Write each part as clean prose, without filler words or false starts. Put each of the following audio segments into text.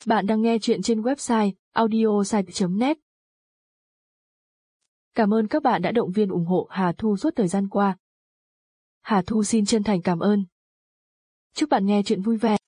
Bạn đang nghe chuyện trên website audiosite.net. Cảm ơn các bạn đã động viên ủng hộ Hà Thu suốt thời gian qua. Hà Thu xin chân thành cảm ơn. Chúc bạn nghe chuyện vui vẻ.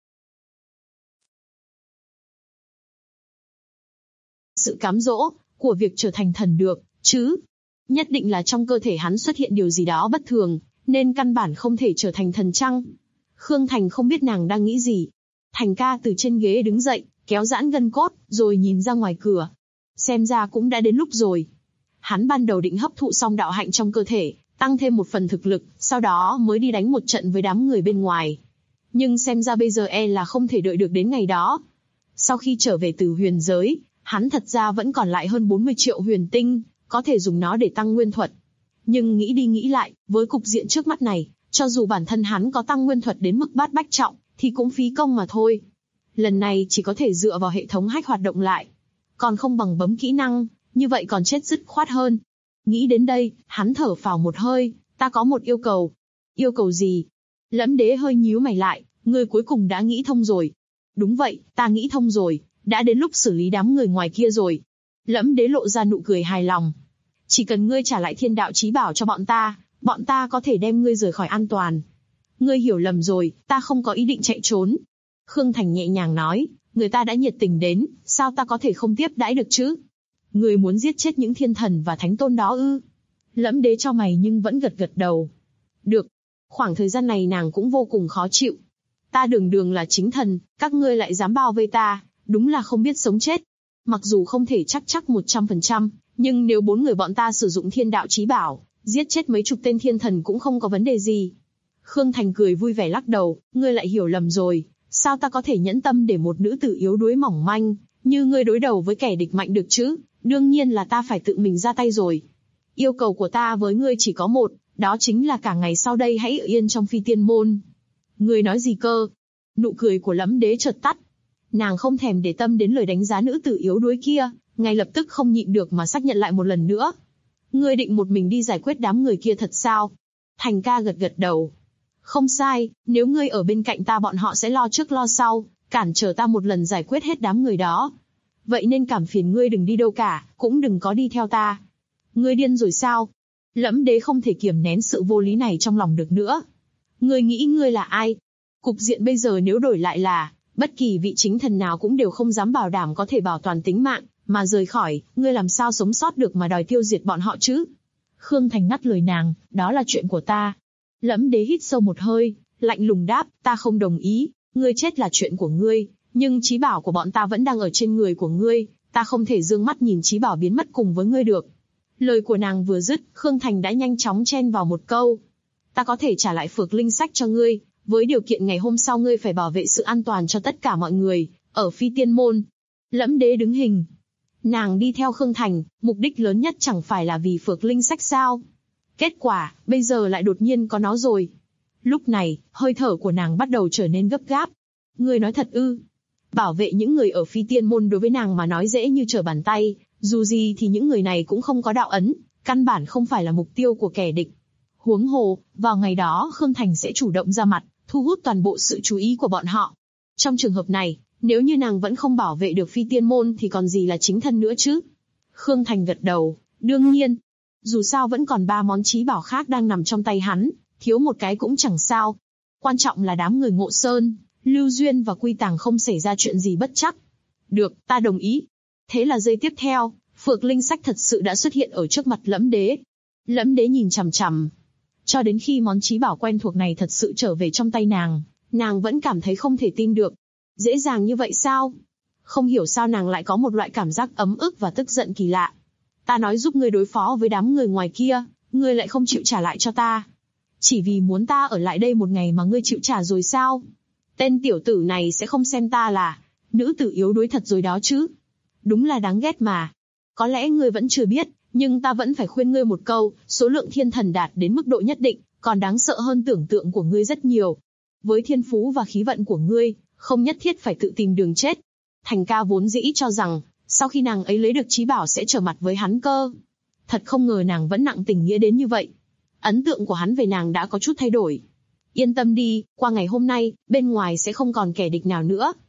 Sự cám dỗ của việc trở thành thần được, chứ nhất định là trong cơ thể hắn xuất hiện điều gì đó bất thường, nên căn bản không thể trở thành thần chăng? Khương Thành không biết nàng đang nghĩ gì. Thành ca từ trên ghế đứng dậy, kéo giãn gân cốt, rồi nhìn ra ngoài cửa. Xem ra cũng đã đến lúc rồi. Hắn ban đầu định hấp thụ xong đạo hạnh trong cơ thể, tăng thêm một phần thực lực, sau đó mới đi đánh một trận với đám người bên ngoài. Nhưng xem ra bây giờ là không thể đợi được đến ngày đó. Sau khi trở về từ huyền giới, hắn thật ra vẫn còn lại hơn 40 triệu huyền tinh, có thể dùng nó để tăng nguyên thuật. Nhưng nghĩ đi nghĩ lại, với cục diện trước mắt này, cho dù bản thân hắn có tăng nguyên thuật đến mức bát bách trọng, thì cũng phí công mà thôi. Lần này chỉ có thể dựa vào hệ thống hack hoạt động lại. Còn không bằng bấm kỹ năng, như vậy còn chết dứt khoát hơn. Nghĩ đến đây, hắn thở phào một hơi, ta có một yêu cầu. Yêu cầu gì? Lẫm Đế hơi nhíu mày lại, ngươi cuối cùng đã nghĩ thông rồi. Đúng vậy, ta nghĩ thông rồi, đã đến lúc xử lý đám người ngoài kia rồi. Lẫm Đế lộ ra nụ cười hài lòng. Chỉ cần ngươi trả lại thiên đạo chí bảo cho bọn ta có thể đem ngươi rời khỏi an toàn. Ngươi hiểu lầm rồi, ta không có ý định chạy trốn. Khương Thành nhẹ nhàng nói, người ta đã nhiệt tình đến, sao ta có thể không tiếp đãi được chứ? Ngươi muốn giết chết những thiên thần và thánh tôn đó ư? Lẫm Đế cho mày nhưng vẫn gật gật đầu. Được. Khoảng thời gian này nàng cũng vô cùng khó chịu. Ta đường đường là chính thần, các ngươi lại dám bao vây ta, đúng là không biết sống chết. Mặc dù không thể chắc 100%, nhưng nếu 4 người bọn ta sử dụng thiên đạo chí bảo, giết chết mấy chục tên thiên thần cũng không có vấn đề gì. Khương Thành cười vui vẻ lắc đầu, ngươi lại hiểu lầm rồi, sao ta có thể nhẫn tâm để một nữ tử yếu đuối mỏng manh, như ngươi đối đầu với kẻ địch mạnh được chứ, đương nhiên là ta phải tự mình ra tay rồi. Yêu cầu của ta với ngươi chỉ có một, đó chính là cả ngày sau đây hãy ở yên trong Phi Tiên Môn. Ngươi nói gì cơ? Nụ cười của Lẫm Đế chợt tắt. Nàng không thèm để tâm đến lời đánh giá nữ tử yếu đuối kia, ngay lập tức không nhịn được mà xác nhận lại một lần nữa. Ngươi định một mình đi giải quyết đám người kia thật sao? Thành ca gật gật đầu. Không sai, nếu ngươi ở bên cạnh ta bọn họ sẽ lo trước lo sau, cản trở ta một lần giải quyết hết đám người đó. Vậy nên cảm phiền ngươi đừng đi đâu cả, cũng đừng có đi theo ta. Ngươi điên rồi sao? Lẫm Đế không thể kiềm nén sự vô lý này trong lòng được nữa. Ngươi nghĩ ngươi là ai? Cục diện bây giờ nếu đổi lại là, bất kỳ vị chính thần nào cũng đều không dám bảo đảm có thể bảo toàn tính mạng, mà rời khỏi, ngươi làm sao sống sót được mà đòi tiêu diệt bọn họ chứ? Khương Thành ngắt lời nàng, đó là chuyện của ta. Lẫm Đế hít sâu một hơi, lạnh lùng đáp, ta không đồng ý, ngươi chết là chuyện của ngươi, nhưng chí bảo của bọn ta vẫn đang ở trên người của ngươi, ta không thể dương mắt nhìn chí bảo biến mất cùng với ngươi được. Lời của nàng vừa dứt, Khương Thành đã nhanh chóng chen vào một câu. Ta có thể trả lại Phược Linh Sách cho ngươi, với điều kiện ngày hôm sau ngươi phải bảo vệ sự an toàn cho tất cả mọi người, ở Phi Tiên Môn. Lẫm Đế đứng hình. Nàng đi theo Khương Thành, mục đích lớn nhất chẳng phải là vì Phược Linh Sách sao? Kết quả, bây giờ lại đột nhiên có nó rồi. Lúc này, hơi thở của nàng bắt đầu trở nên gấp gáp. Ngươi nói thật ư? Bảo vệ những người ở Phi Tiên Môn đối với nàng mà nói dễ như trở bàn tay, dù gì thì những người này cũng không có đạo ấn, căn bản không phải là mục tiêu của kẻ địch. Huống hồ, vào ngày đó Khương Thành sẽ chủ động ra mặt, thu hút toàn bộ sự chú ý của bọn họ. Trong trường hợp này, nếu như nàng vẫn không bảo vệ được Phi Tiên Môn thì còn gì là chính thân nữa chứ? Khương Thành gật đầu, đương nhiên. Dù sao vẫn còn 3 món chí bảo khác đang nằm trong tay hắn, thiếu một cái cũng chẳng sao. Quan trọng là đám người Ngộ Sơn, Lưu Duyên và Quy Tàng không xảy ra chuyện gì bất trắc. Được, ta đồng ý. Thế là giây tiếp theo, Phược Linh Sách thật sự đã xuất hiện ở trước mặt Lẫm Đế. Lẫm Đế nhìn chằm chằm. Cho đến khi món chí bảo quen thuộc này thật sự trở về trong tay nàng vẫn cảm thấy không thể tin được. Dễ dàng như vậy sao? Không hiểu sao nàng lại có một loại cảm giác ấm ức và tức giận kỳ lạ. Ta nói giúp ngươi đối phó với đám người ngoài kia, ngươi lại không chịu trả lại cho ta. Chỉ vì muốn ta ở lại đây một ngày mà ngươi chịu trả rồi sao? Tên tiểu tử này sẽ không xem ta là nữ tử yếu đuối thật rồi đó chứ? Đúng là đáng ghét mà. Có lẽ ngươi vẫn chưa biết, nhưng ta vẫn phải khuyên ngươi một câu, số lượng thiên thần đạt đến mức độ nhất định, còn đáng sợ hơn tưởng tượng của ngươi rất nhiều. Với thiên phú và khí vận của ngươi, không nhất thiết phải tự tìm đường chết. Thành ca vốn dĩ cho rằng, sau khi nàng ấy lấy được chí bảo sẽ trở mặt với hắn cơ. Thật không ngờ nàng vẫn nặng tình nghĩa đến như vậy. Ấn tượng của hắn về nàng đã có chút thay đổi. Yên tâm đi, qua ngày hôm nay, bên ngoài sẽ không còn kẻ địch nào nữa.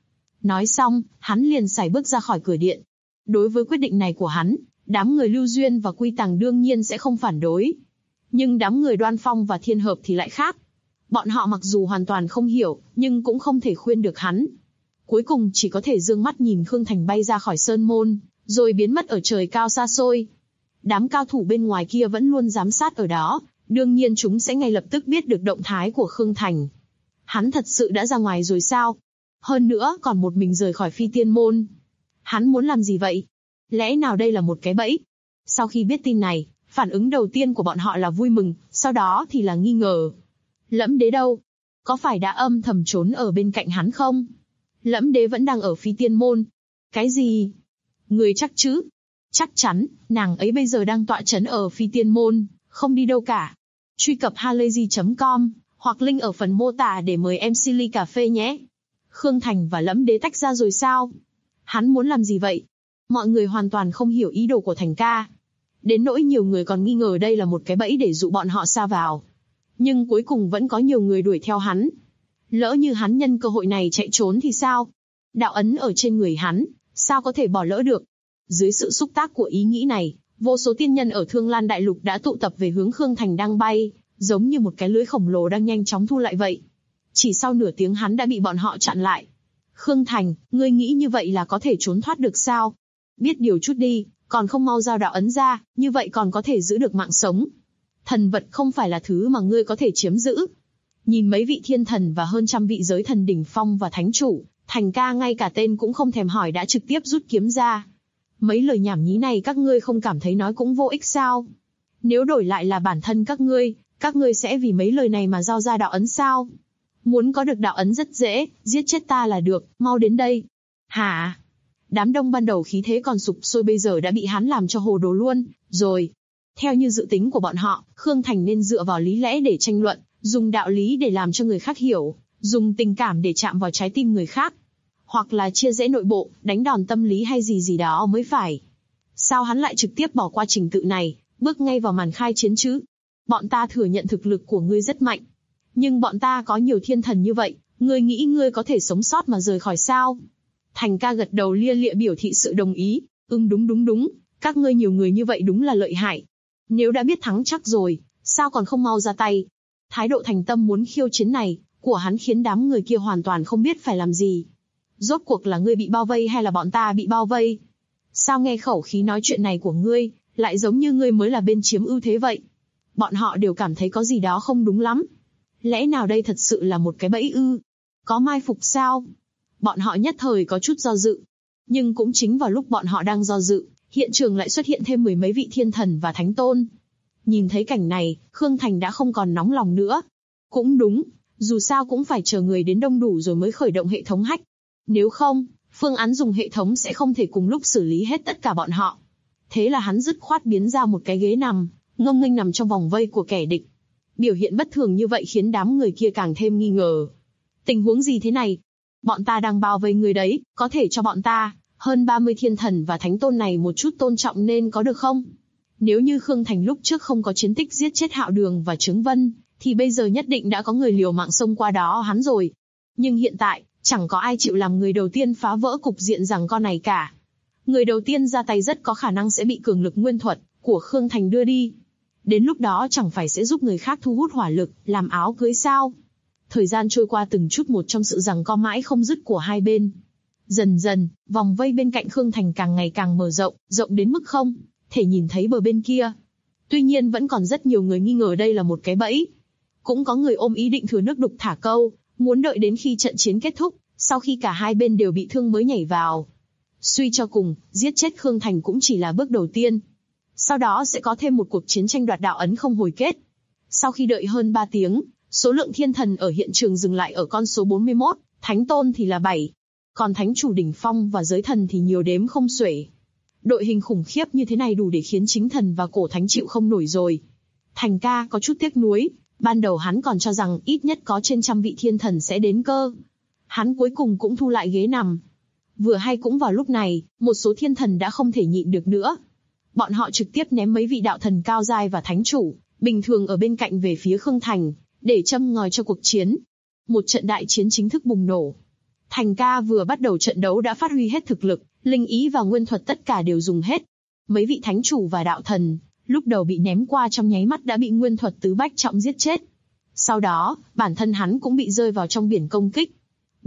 Nói xong, hắn liền sải bước ra khỏi cửa điện. Đối với quyết định này của hắn, đám người Lưu Duyên và Quy Tàng đương nhiên sẽ không phản đối. Nhưng đám người Đoan Phong và Thiên Hợp thì lại khác. Bọn họ mặc dù hoàn toàn không hiểu, nhưng cũng không thể khuyên được hắn. Cuối cùng chỉ có thể dương mắt nhìn Khương Thành bay ra khỏi sơn môn, rồi biến mất ở trời cao xa xôi. Đám cao thủ bên ngoài kia vẫn luôn giám sát ở đó, đương nhiên chúng sẽ ngay lập tức biết được động thái của Khương Thành. Hắn thật sự đã ra ngoài rồi sao? Hơn nữa còn một mình rời khỏi Phi Tiên Môn. Hắn muốn làm gì vậy? Lẽ nào đây là một cái bẫy? Sau khi biết tin này, phản ứng đầu tiên của bọn họ là vui mừng, sau đó thì là nghi ngờ. Lẫm Đế đâu? Có phải đã âm thầm trốn ở bên cạnh hắn không? Lẫm Đế vẫn đang ở Phi Tiên Môn. Cái gì? Người chắc chứ? Chắc chắn, nàng ấy bây giờ đang tọa trấn ở Phi Tiên Môn, không đi đâu cả. Truy cập halayzi.com, hoặc link ở phần mô tả để mời em Silly Cà Phê nhé. Khương Thành và Lẫm Đế tách ra rồi sao? Hắn muốn làm gì vậy? Mọi người hoàn toàn không hiểu ý đồ của Thành ca. Đến nỗi nhiều người còn nghi ngờ đây là một cái bẫy để dụ bọn họ sa vào. Nhưng cuối cùng vẫn có nhiều người đuổi theo hắn. Lỡ như hắn nhân cơ hội này chạy trốn thì sao? Đạo ấn ở trên người hắn, sao có thể bỏ lỡ được? Dưới sự xúc tác của ý nghĩ này, vô số tiên nhân ở Thương Lan Đại Lục đã tụ tập về hướng Khương Thành đang bay, giống như một cái lưới khổng lồ đang nhanh chóng thu lại vậy. Chỉ sau nửa tiếng hắn đã bị bọn họ chặn lại. Khương Thành, ngươi nghĩ như vậy là có thể trốn thoát được sao? Biết điều chút đi, còn không mau giao đạo ấn ra, như vậy còn có thể giữ được mạng sống. Thần vật không phải là thứ mà ngươi có thể chiếm giữ. Nhìn mấy vị thiên thần và hơn trăm vị giới thần đỉnh phong và thánh chủ, Thành ca ngay cả tên cũng không thèm hỏi đã trực tiếp rút kiếm ra. Mấy lời nhảm nhí này các ngươi không cảm thấy nói cũng vô ích sao? Nếu đổi lại là bản thân các ngươi sẽ vì mấy lời này mà giao ra đạo ấn sao? Muốn có được đạo ấn rất dễ, giết chết ta là được, mau đến đây. Hả? Đám đông ban đầu khí thế còn sục sôi bây giờ đã bị hắn làm cho hồ đồ luôn, rồi. Theo như dự tính của bọn họ, Khương Thành nên dựa vào lý lẽ để tranh luận, dùng đạo lý để làm cho người khác hiểu, dùng tình cảm để chạm vào trái tim người khác. Hoặc là chia rẽ nội bộ, đánh đòn tâm lý hay gì gì đó mới phải. Sao hắn lại trực tiếp bỏ qua trình tự này, bước ngay vào màn khai chiến chứ? Bọn ta thừa nhận thực lực của ngươi rất mạnh. Nhưng bọn ta có nhiều thiên thần như vậy, ngươi nghĩ ngươi có thể sống sót mà rời khỏi sao? Thành ca gật đầu lia lịa biểu thị sự đồng ý. Đúng, các ngươi nhiều người như vậy đúng là lợi hại. Nếu đã biết thắng chắc rồi, sao còn không mau ra tay? Thái độ thành tâm muốn khiêu chiến này, của hắn khiến đám người kia hoàn toàn không biết phải làm gì. Rốt cuộc là ngươi bị bao vây hay là bọn ta bị bao vây? Sao nghe khẩu khí nói chuyện này của ngươi, lại giống như ngươi mới là bên chiếm ưu thế vậy? Bọn họ đều cảm thấy có gì đó không đúng lắm. Lẽ nào đây thật sự là một cái bẫy ư? Có mai phục sao? Bọn họ nhất thời có chút do dự. Nhưng cũng chính vào lúc bọn họ đang do dự, hiện trường lại xuất hiện thêm mười mấy vị thiên thần và thánh tôn. Nhìn thấy cảnh này, Khương Thành đã không còn nóng lòng nữa. Cũng đúng, dù sao cũng phải chờ người đến đông đủ rồi mới khởi động hệ thống hack. Nếu không, phương án dùng hệ thống sẽ không thể cùng lúc xử lý hết tất cả bọn họ. Thế là hắn dứt khoát biến ra một cái ghế nằm, ngông nghênh nằm trong vòng vây của kẻ địch. Biểu hiện bất thường như vậy khiến đám người kia càng thêm nghi ngờ. Tình huống gì thế này? Bọn ta đang bao vây người đấy, có thể cho bọn ta, hơn 30 thiên thần và thánh tôn này một chút tôn trọng nên có được không? Nếu như Khương Thành lúc trước không có chiến tích giết chết Hạo Đường và Trướng Vân, thì bây giờ nhất định đã có người liều mạng xông qua đó hắn rồi. Nhưng hiện tại, chẳng có ai chịu làm người đầu tiên phá vỡ cục diện giằng co này cả. Người đầu tiên ra tay rất có khả năng sẽ bị cường lực nguyên thuật của Khương Thành đưa đi. Đến lúc đó chẳng phải sẽ giúp người khác thu hút hỏa lực, làm áo cưới sao? Thời gian trôi qua từng chút một trong sự giằng co mãi không dứt của hai bên. Dần dần, vòng vây bên cạnh Khương Thành càng ngày càng mở rộng, rộng đến mức không thể nhìn thấy bờ bên kia. Tuy nhiên vẫn còn rất nhiều người nghi ngờ đây là một cái bẫy. Cũng có người ôm ý định thừa nước đục thả câu, muốn đợi đến khi trận chiến kết thúc, sau khi cả hai bên đều bị thương mới nhảy vào. Suy cho cùng, giết chết Khương Thành cũng chỉ là bước đầu tiên. Sau đó sẽ có thêm một cuộc chiến tranh đoạt đạo ấn không hồi kết. Sau khi đợi hơn 3 tiếng, số lượng thiên thần ở hiện trường dừng lại ở con số 41, thánh tôn thì là 7. Còn thánh chủ đỉnh phong và giới thần thì nhiều đếm không xuể. Đội hình khủng khiếp như thế này đủ để khiến chính thần và cổ thánh chịu không nổi rồi. Thành ca có chút tiếc nuối, ban đầu hắn còn cho rằng ít nhất có trên trăm vị thiên thần sẽ đến cơ. Hắn cuối cùng cũng thu lại ghế nằm. Vừa hay cũng vào lúc này, một số thiên thần đã không thể nhịn được nữa. Bọn họ trực tiếp ném mấy vị đạo thần cao giai và thánh chủ, bình thường ở bên cạnh về phía Khương Thành, để châm ngòi cho cuộc chiến. Một trận đại chiến chính thức bùng nổ. Thành ca vừa bắt đầu trận đấu đã phát huy hết thực lực, linh ý và nguyên thuật tất cả đều dùng hết. Mấy vị thánh chủ và đạo thần, lúc đầu bị ném qua trong nháy mắt đã bị nguyên thuật tứ bách trọng giết chết. Sau đó, bản thân hắn cũng bị rơi vào trong biển công kích.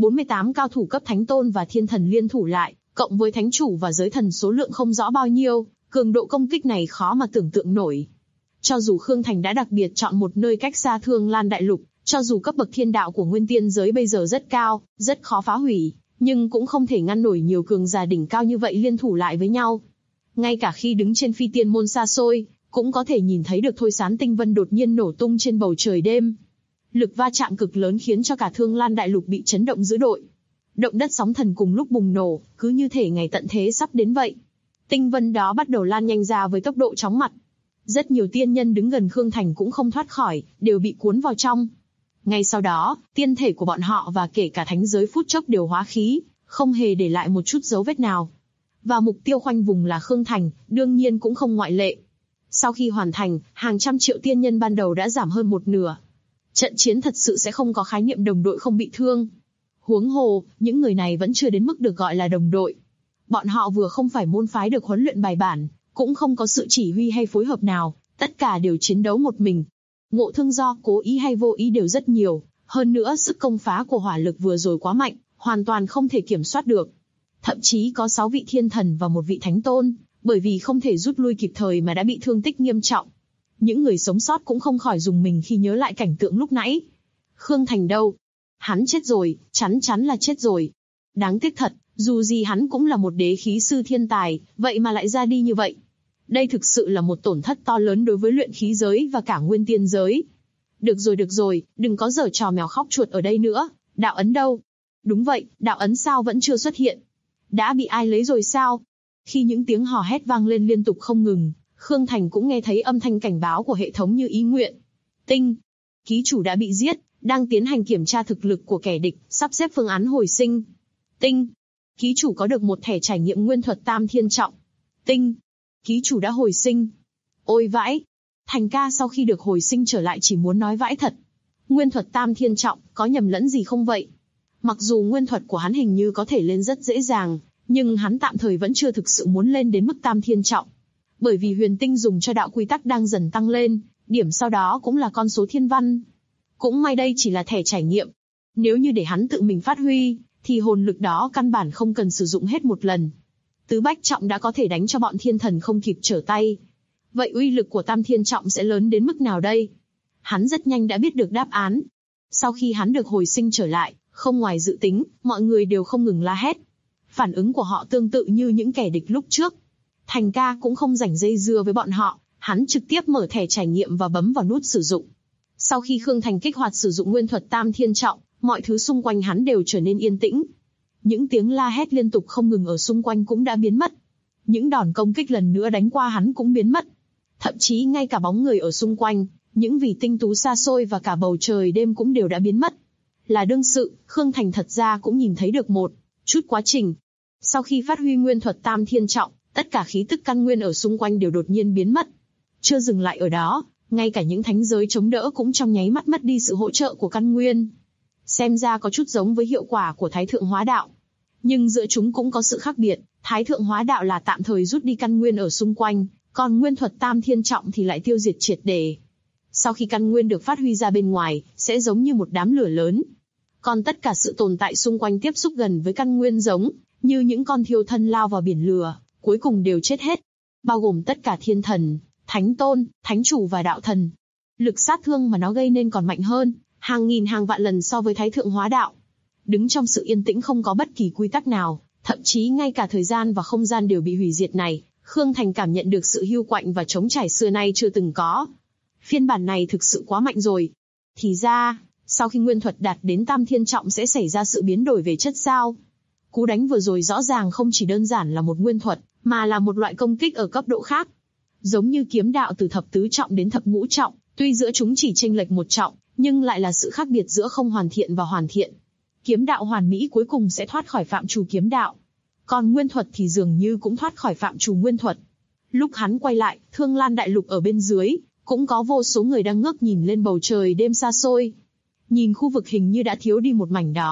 48 cao thủ cấp thánh tôn và thiên thần liên thủ lại, cộng với thánh chủ và giới thần số lượng không rõ bao nhiêu, cường độ công kích này khó mà tưởng tượng nổi. Cho dù Khương Thành đã đặc biệt chọn một nơi cách xa Thương Lan Đại Lục, cho dù cấp bậc thiên đạo của nguyên tiên giới bây giờ rất cao, rất khó phá hủy, nhưng cũng không thể ngăn nổi nhiều cường giả đỉnh cao như vậy liên thủ lại với nhau. Ngay cả khi đứng trên phi tiên môn xa xôi, cũng có thể nhìn thấy được Thôi Sán Tinh Vân đột nhiên nổ tung trên bầu trời đêm. Lực va chạm cực lớn khiến cho cả Thương Lan Đại Lục bị chấn động dữ dội. Động đất sóng thần cùng lúc bùng nổ, cứ như thể ngày tận thế sắp đến vậy. Tinh vân đó bắt đầu lan nhanh ra với tốc độ chóng mặt. Rất nhiều tiên nhân đứng gần Khương Thành cũng không thoát khỏi, đều bị cuốn vào trong. Ngay sau đó, tiên thể của bọn họ và kể cả thánh giới phút chốc đều hóa khí, không hề để lại một chút dấu vết nào. Và mục tiêu khoanh vùng là Khương Thành, đương nhiên cũng không ngoại lệ. Sau khi hoàn thành, hàng trăm triệu tiên nhân ban đầu đã giảm hơn một nửa. Trận chiến thật sự sẽ không có khái niệm đồng đội không bị thương. Huống hồ, những người này vẫn chưa đến mức được gọi là đồng đội. Bọn họ vừa không phải môn phái được huấn luyện bài bản, cũng không có sự chỉ huy hay phối hợp nào, tất cả đều chiến đấu một mình. Ngộ thương do cố ý hay vô ý đều rất nhiều, hơn nữa sức công phá của hỏa lực vừa rồi quá mạnh, hoàn toàn không thể kiểm soát được. Thậm chí có 6 vị thiên thần và một vị thánh tôn, bởi vì không thể rút lui kịp thời mà đã bị thương tích nghiêm trọng. Những người sống sót cũng không khỏi rùng mình khi nhớ lại cảnh tượng lúc nãy. Khương Thành đâu? Hắn chết rồi, chắn chắn là chết rồi. Đáng tiếc thật, dù gì hắn cũng là một đế khí sư thiên tài, vậy mà lại ra đi như vậy. Đây thực sự là một tổn thất to lớn đối với luyện khí giới và cả nguyên tiên giới. Được rồi, đừng có giở trò mèo khóc chuột ở đây nữa. Đạo ấn đâu? Đúng vậy, đạo ấn sao vẫn chưa xuất hiện? Đã bị ai lấy rồi sao? Khi những tiếng hò hét vang lên liên tục không ngừng, Khương Thành cũng nghe thấy âm thanh cảnh báo của hệ thống như ý nguyện. Tinh, ký chủ đã bị giết, đang tiến hành kiểm tra thực lực của kẻ địch, sắp xếp phương án hồi sinh. Tinh, ký chủ có được một thẻ trải nghiệm nguyên thuật tam thiên trọng. Tinh, ký chủ đã hồi sinh. Ôi vãi, Thành ca sau khi được hồi sinh trở lại chỉ muốn nói vãi thật. Nguyên thuật tam thiên trọng, có nhầm lẫn gì không vậy? Mặc dù nguyên thuật của hắn hình như có thể lên rất dễ dàng, nhưng hắn tạm thời vẫn chưa thực sự muốn lên đến mức tam thiên trọng. Bởi vì huyền tinh dùng cho đạo quy tắc đang dần tăng lên, điểm sau đó cũng là con số thiên văn. Cũng may đây chỉ là thẻ trải nghiệm. Nếu như để hắn tự mình phát huy, thì hồn lực đó căn bản không cần sử dụng hết một lần. Tứ bách trọng đã có thể đánh cho bọn thiên thần không kịp trở tay. Vậy uy lực của tam thiên trọng sẽ lớn đến mức nào đây? Hắn rất nhanh đã biết được đáp án. Sau khi hắn được hồi sinh trở lại, không ngoài dự tính, mọi người đều không ngừng la hét. Phản ứng của họ tương tự như những kẻ địch lúc trước. Thành ca cũng không rảnh dây dưa với bọn họ, hắn trực tiếp mở thẻ trải nghiệm và bấm vào nút sử dụng. Sau khi Khương Thành kích hoạt sử dụng nguyên thuật tam thiên trọng, mọi thứ xung quanh hắn đều trở nên yên tĩnh. Những tiếng la hét liên tục không ngừng ở xung quanh cũng đã biến mất. Những đòn công kích lần nữa đánh qua hắn cũng biến mất. Thậm chí ngay cả bóng người ở xung quanh, những vì tinh tú xa xôi và cả bầu trời đêm cũng đều đã biến mất. Là đương sự, Khương Thành thật ra cũng nhìn thấy được một chút quá trình. Sau khi phát huy nguyên thuật tam thiên trọng, tất cả khí tức căn nguyên ở xung quanh đều đột nhiên biến mất. Chưa dừng lại ở đó, ngay cả những thánh giới chống đỡ cũng trong nháy mắt mất đi sự hỗ trợ của căn nguyên. Xem ra có chút giống với hiệu quả của Thái Thượng Hóa Đạo. Nhưng giữa chúng cũng có sự khác biệt, Thái Thượng Hóa Đạo là tạm thời rút đi căn nguyên ở xung quanh, còn nguyên thuật tam thiên trọng thì lại tiêu diệt triệt để. Sau khi căn nguyên được phát huy ra bên ngoài, sẽ giống như một đám lửa lớn. Còn tất cả sự tồn tại xung quanh tiếp xúc gần với căn nguyên giống như những con thiêu thân lao vào biển lửa, cuối cùng đều chết hết. Bao gồm tất cả thiên thần, thánh tôn, thánh chủ và đạo thần. Lực sát thương mà nó gây nên còn mạnh hơn, hàng nghìn hàng vạn lần so với Thái Thượng Hóa Đạo. Đứng trong sự yên tĩnh không có bất kỳ quy tắc nào, thậm chí ngay cả thời gian và không gian đều bị hủy diệt này, Khương Thành cảm nhận được sự hiu quạnh và trống trải xưa nay chưa từng có. Phiên bản này thực sự quá mạnh rồi. Thì ra, sau khi nguyên thuật đạt đến tam thiên trọng sẽ xảy ra sự biến đổi về chất sao. Cú đánh vừa rồi rõ ràng không chỉ đơn giản là một nguyên thuật, mà là một loại công kích ở cấp độ khác. Giống như kiếm đạo từ thập tứ trọng đến thập ngũ trọng, tuy giữa chúng chỉ chênh lệch một trọng, nhưng lại là sự khác biệt giữa không hoàn thiện và hoàn thiện. Kiếm đạo hoàn mỹ cuối cùng sẽ thoát khỏi phạm trù kiếm đạo. Còn nguyên thuật thì dường như cũng thoát khỏi phạm trù nguyên thuật. Lúc hắn quay lại, Thương Lan Đại Lục ở bên dưới, cũng có vô số người đang ngước nhìn lên bầu trời đêm xa xôi. Nhìn khu vực hình như đã thiếu đi một mảnh đó,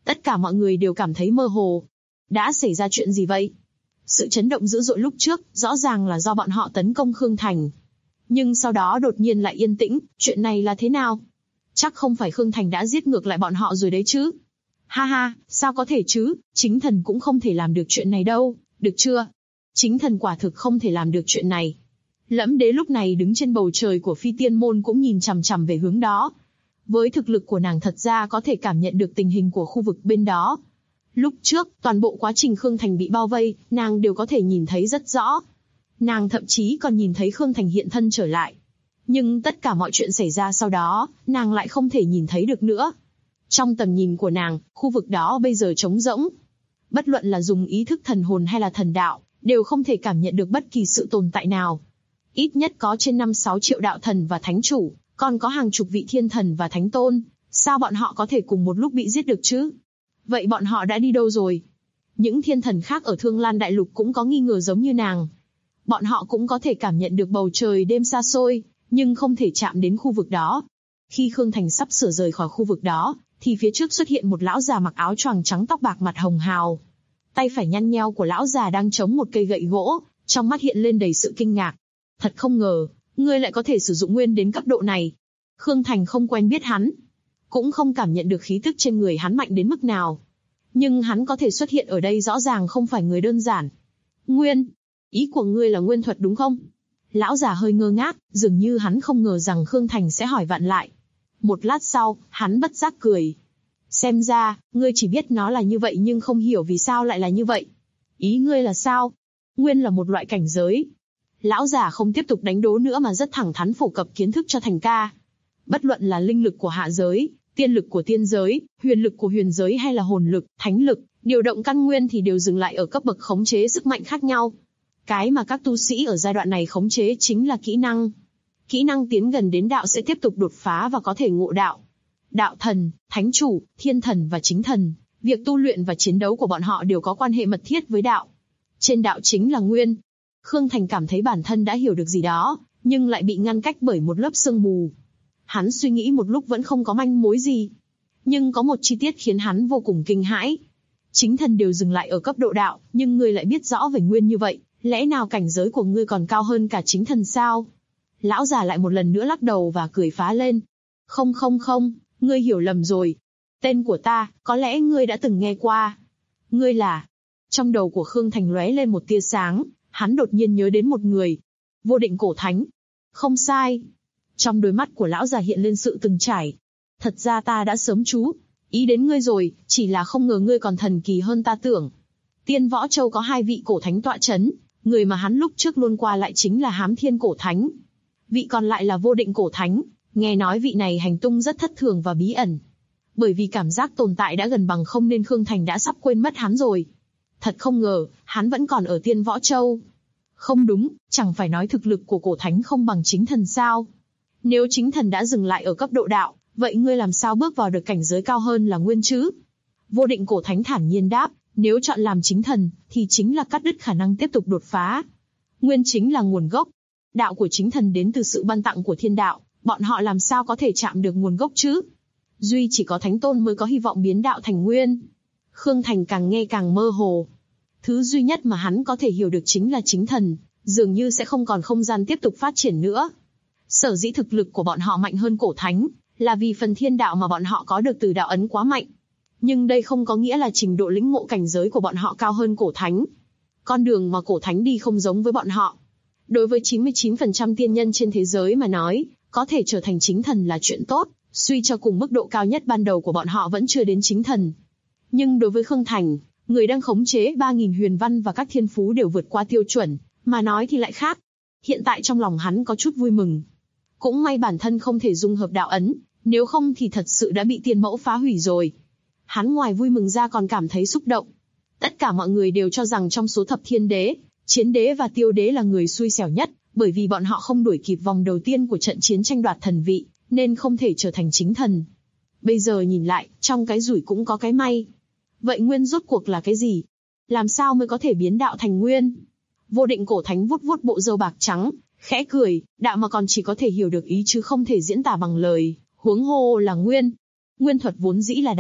Tất cả mọi người đều cảm thấy mơ hồ. Đã xảy ra chuyện gì vậy? Sự chấn động dữ dội lúc trước, rõ ràng là do bọn họ tấn công Khương Thành. Nhưng sau đó đột nhiên lại yên tĩnh, chuyện này là thế nào? Chắc không phải Khương Thành đã giết ngược lại bọn họ rồi đấy chứ? Ha ha, sao có thể chứ, chính thần cũng không thể làm được chuyện này đâu, được chưa? Chính thần quả thực không thể làm được chuyện này. Lẫm Đế lúc này đứng trên bầu trời của Phi Tiên Môn cũng nhìn chằm chằm về hướng đó. Với thực lực của nàng thật ra có thể cảm nhận được tình hình của khu vực bên đó. Lúc trước, toàn bộ quá trình Khương Thành bị bao vây, nàng đều có thể nhìn thấy rất rõ. Nàng thậm chí còn nhìn thấy Khương Thành hiện thân trở lại. Nhưng tất cả mọi chuyện xảy ra sau đó, nàng lại không thể nhìn thấy được nữa. Trong tầm nhìn của nàng, khu vực đó bây giờ trống rỗng. Bất luận là dùng ý thức thần hồn hay là thần đạo, đều không thể cảm nhận được bất kỳ sự tồn tại nào. Ít nhất có trên 5-6 triệu đạo thần và thánh chủ, còn có hàng chục vị thiên thần và thánh tôn, sao bọn họ có thể cùng một lúc bị giết được chứ? Vậy bọn họ đã đi đâu rồi? Những thiên thần khác ở Thương Lan Đại Lục cũng có nghi ngờ giống như nàng. Bọn họ cũng có thể cảm nhận được bầu trời đêm xa xôi, nhưng không thể chạm đến khu vực đó. Khi Khương Thành sắp sửa rời khỏi khu vực đó, thì phía trước xuất hiện một lão già mặc áo choàng trắng tóc bạc mặt hồng hào. Tay phải nhăn nheo của lão già đang chống một cây gậy gỗ, trong mắt hiện lên đầy sự kinh ngạc. Thật không ngờ, ngươi lại có thể sử dụng nguyên đến cấp độ này. Khương Thành không quen biết hắn, cũng không cảm nhận được khí tức trên người hắn mạnh đến mức nào. Nhưng hắn có thể xuất hiện ở đây rõ ràng không phải người đơn giản. Nguyên, ý của ngươi là nguyên thuật đúng không? Lão già hơi ngơ ngác, dường như hắn không ngờ rằng Khương Thành sẽ hỏi vặn lại. Một lát sau, hắn bất giác cười. Xem ra, ngươi chỉ biết nó là như vậy nhưng không hiểu vì sao lại là như vậy. Ý ngươi là sao? Nguyên là một loại cảnh giới. Lão già không tiếp tục đánh đố nữa mà rất thẳng thắn phổ cập kiến thức cho Thành ca. Bất luận là linh lực của hạ giới, tiên lực của tiên giới, huyền lực của huyền giới hay là hồn lực, thánh lực, điều động căn nguyên thì đều dừng lại ở cấp bậc khống chế sức mạnh khác nhau. Cái mà các tu sĩ ở giai đoạn này khống chế chính là kỹ năng. Kỹ năng tiến gần đến đạo sẽ tiếp tục đột phá và có thể ngộ đạo. Đạo thần, thánh chủ, thiên thần và chính thần, việc tu luyện và chiến đấu của bọn họ đều có quan hệ mật thiết với đạo. Trên đạo chính là nguyên. Khương Thành cảm thấy bản thân đã hiểu được gì đó, nhưng lại bị ngăn cách bởi một lớp sương mù. Hắn suy nghĩ một lúc vẫn không có manh mối gì. Nhưng có một chi tiết khiến hắn vô cùng kinh hãi. Chính thần đều dừng lại ở cấp độ đạo, nhưng ngươi lại biết rõ về nguyên như vậy, lẽ nào cảnh giới của ngươi còn cao hơn cả chính thần sao? Lão già lại một lần nữa lắc đầu và cười phá lên. Không, ngươi hiểu lầm rồi. Tên của ta, có lẽ ngươi đã từng nghe qua. Ngươi là... Trong đầu của Khương Thành lóe lên một tia sáng, hắn đột nhiên nhớ đến một người. Vô Định Cổ Thánh. Không sai. Trong đôi mắt của lão già hiện lên sự từng trải. Thật ra ta đã sớm chú ý đến ngươi rồi, chỉ là không ngờ ngươi còn thần kỳ hơn ta tưởng. Tiên Võ Châu có 2 vị cổ thánh tọa chấn, người mà hắn lúc trước luôn qua lại chính là Hám Thiên Cổ Thánh. Vị còn lại là Vô Định Cổ Thánh, nghe nói vị này hành tung rất thất thường và bí ẩn. Bởi vì cảm giác tồn tại đã gần bằng không nên Khương Thành đã sắp quên mất hắn rồi. Thật không ngờ, hắn vẫn còn ở Tiên Võ Châu. Không đúng, chẳng phải nói thực lực của cổ thánh không bằng chính thần sao? Nếu chính thần đã dừng lại ở cấp độ đạo, vậy ngươi làm sao bước vào được cảnh giới cao hơn là nguyên chứ? Vô Định Cổ Thánh thản nhiên đáp, nếu chọn làm chính thần, thì chính là cắt đứt khả năng tiếp tục đột phá. Nguyên chính là nguồn gốc. Đạo của chính thần đến từ sự ban tặng của thiên đạo, bọn họ làm sao có thể chạm được nguồn gốc chứ? Duy chỉ có thánh tôn mới có hy vọng biến đạo thành nguyên. Khương Thành càng nghe càng mơ hồ. Thứ duy nhất mà hắn có thể hiểu được chính là chính thần, dường như sẽ không còn không gian tiếp tục phát triển nữa. Sở dĩ thực lực của bọn họ mạnh hơn cổ thánh, là vì phần thiên đạo mà bọn họ có được từ đạo ấn quá mạnh. Nhưng đây không có nghĩa là trình độ lĩnh ngộ cảnh giới của bọn họ cao hơn cổ thánh. Con đường mà cổ thánh đi không giống với bọn họ. Đối với 99% tiên nhân trên thế giới mà nói, có thể trở thành chính thần là chuyện tốt, suy cho cùng mức độ cao nhất ban đầu của bọn họ vẫn chưa đến chính thần. Nhưng đối với Khương Thành, người đang khống chế 3.000 huyền văn và các thiên phú đều vượt qua tiêu chuẩn, mà nói thì lại khác. Hiện tại trong lòng hắn có chút vui mừng. Cũng may bản thân không thể dung hợp đạo ấn, nếu không thì thật sự đã bị tiên mẫu phá hủy rồi. Hắn ngoài vui mừng ra còn cảm thấy xúc động. Tất cả mọi người đều cho rằng trong số thập thiên đế, chiến đế và tiêu đế là người xui xẻo nhất, bởi vì bọn họ không đuổi kịp vòng đầu tiên của trận chiến tranh đoạt thần vị, nên không thể trở thành chính thần. Bây giờ nhìn lại, trong cái rủi cũng có cái may. Vậy nguyên rốt cuộc là cái gì? Làm sao mới có thể biến đạo thành nguyên? Vô Định Cổ Thánh vuốt vuốt bộ râu bạc trắng, khẽ cười, đạo mà còn chỉ có thể hiểu được ý chứ không thể diễn tả bằng lời, huống hồ là nguyên. Nguyên thuật vốn dĩ là đạo,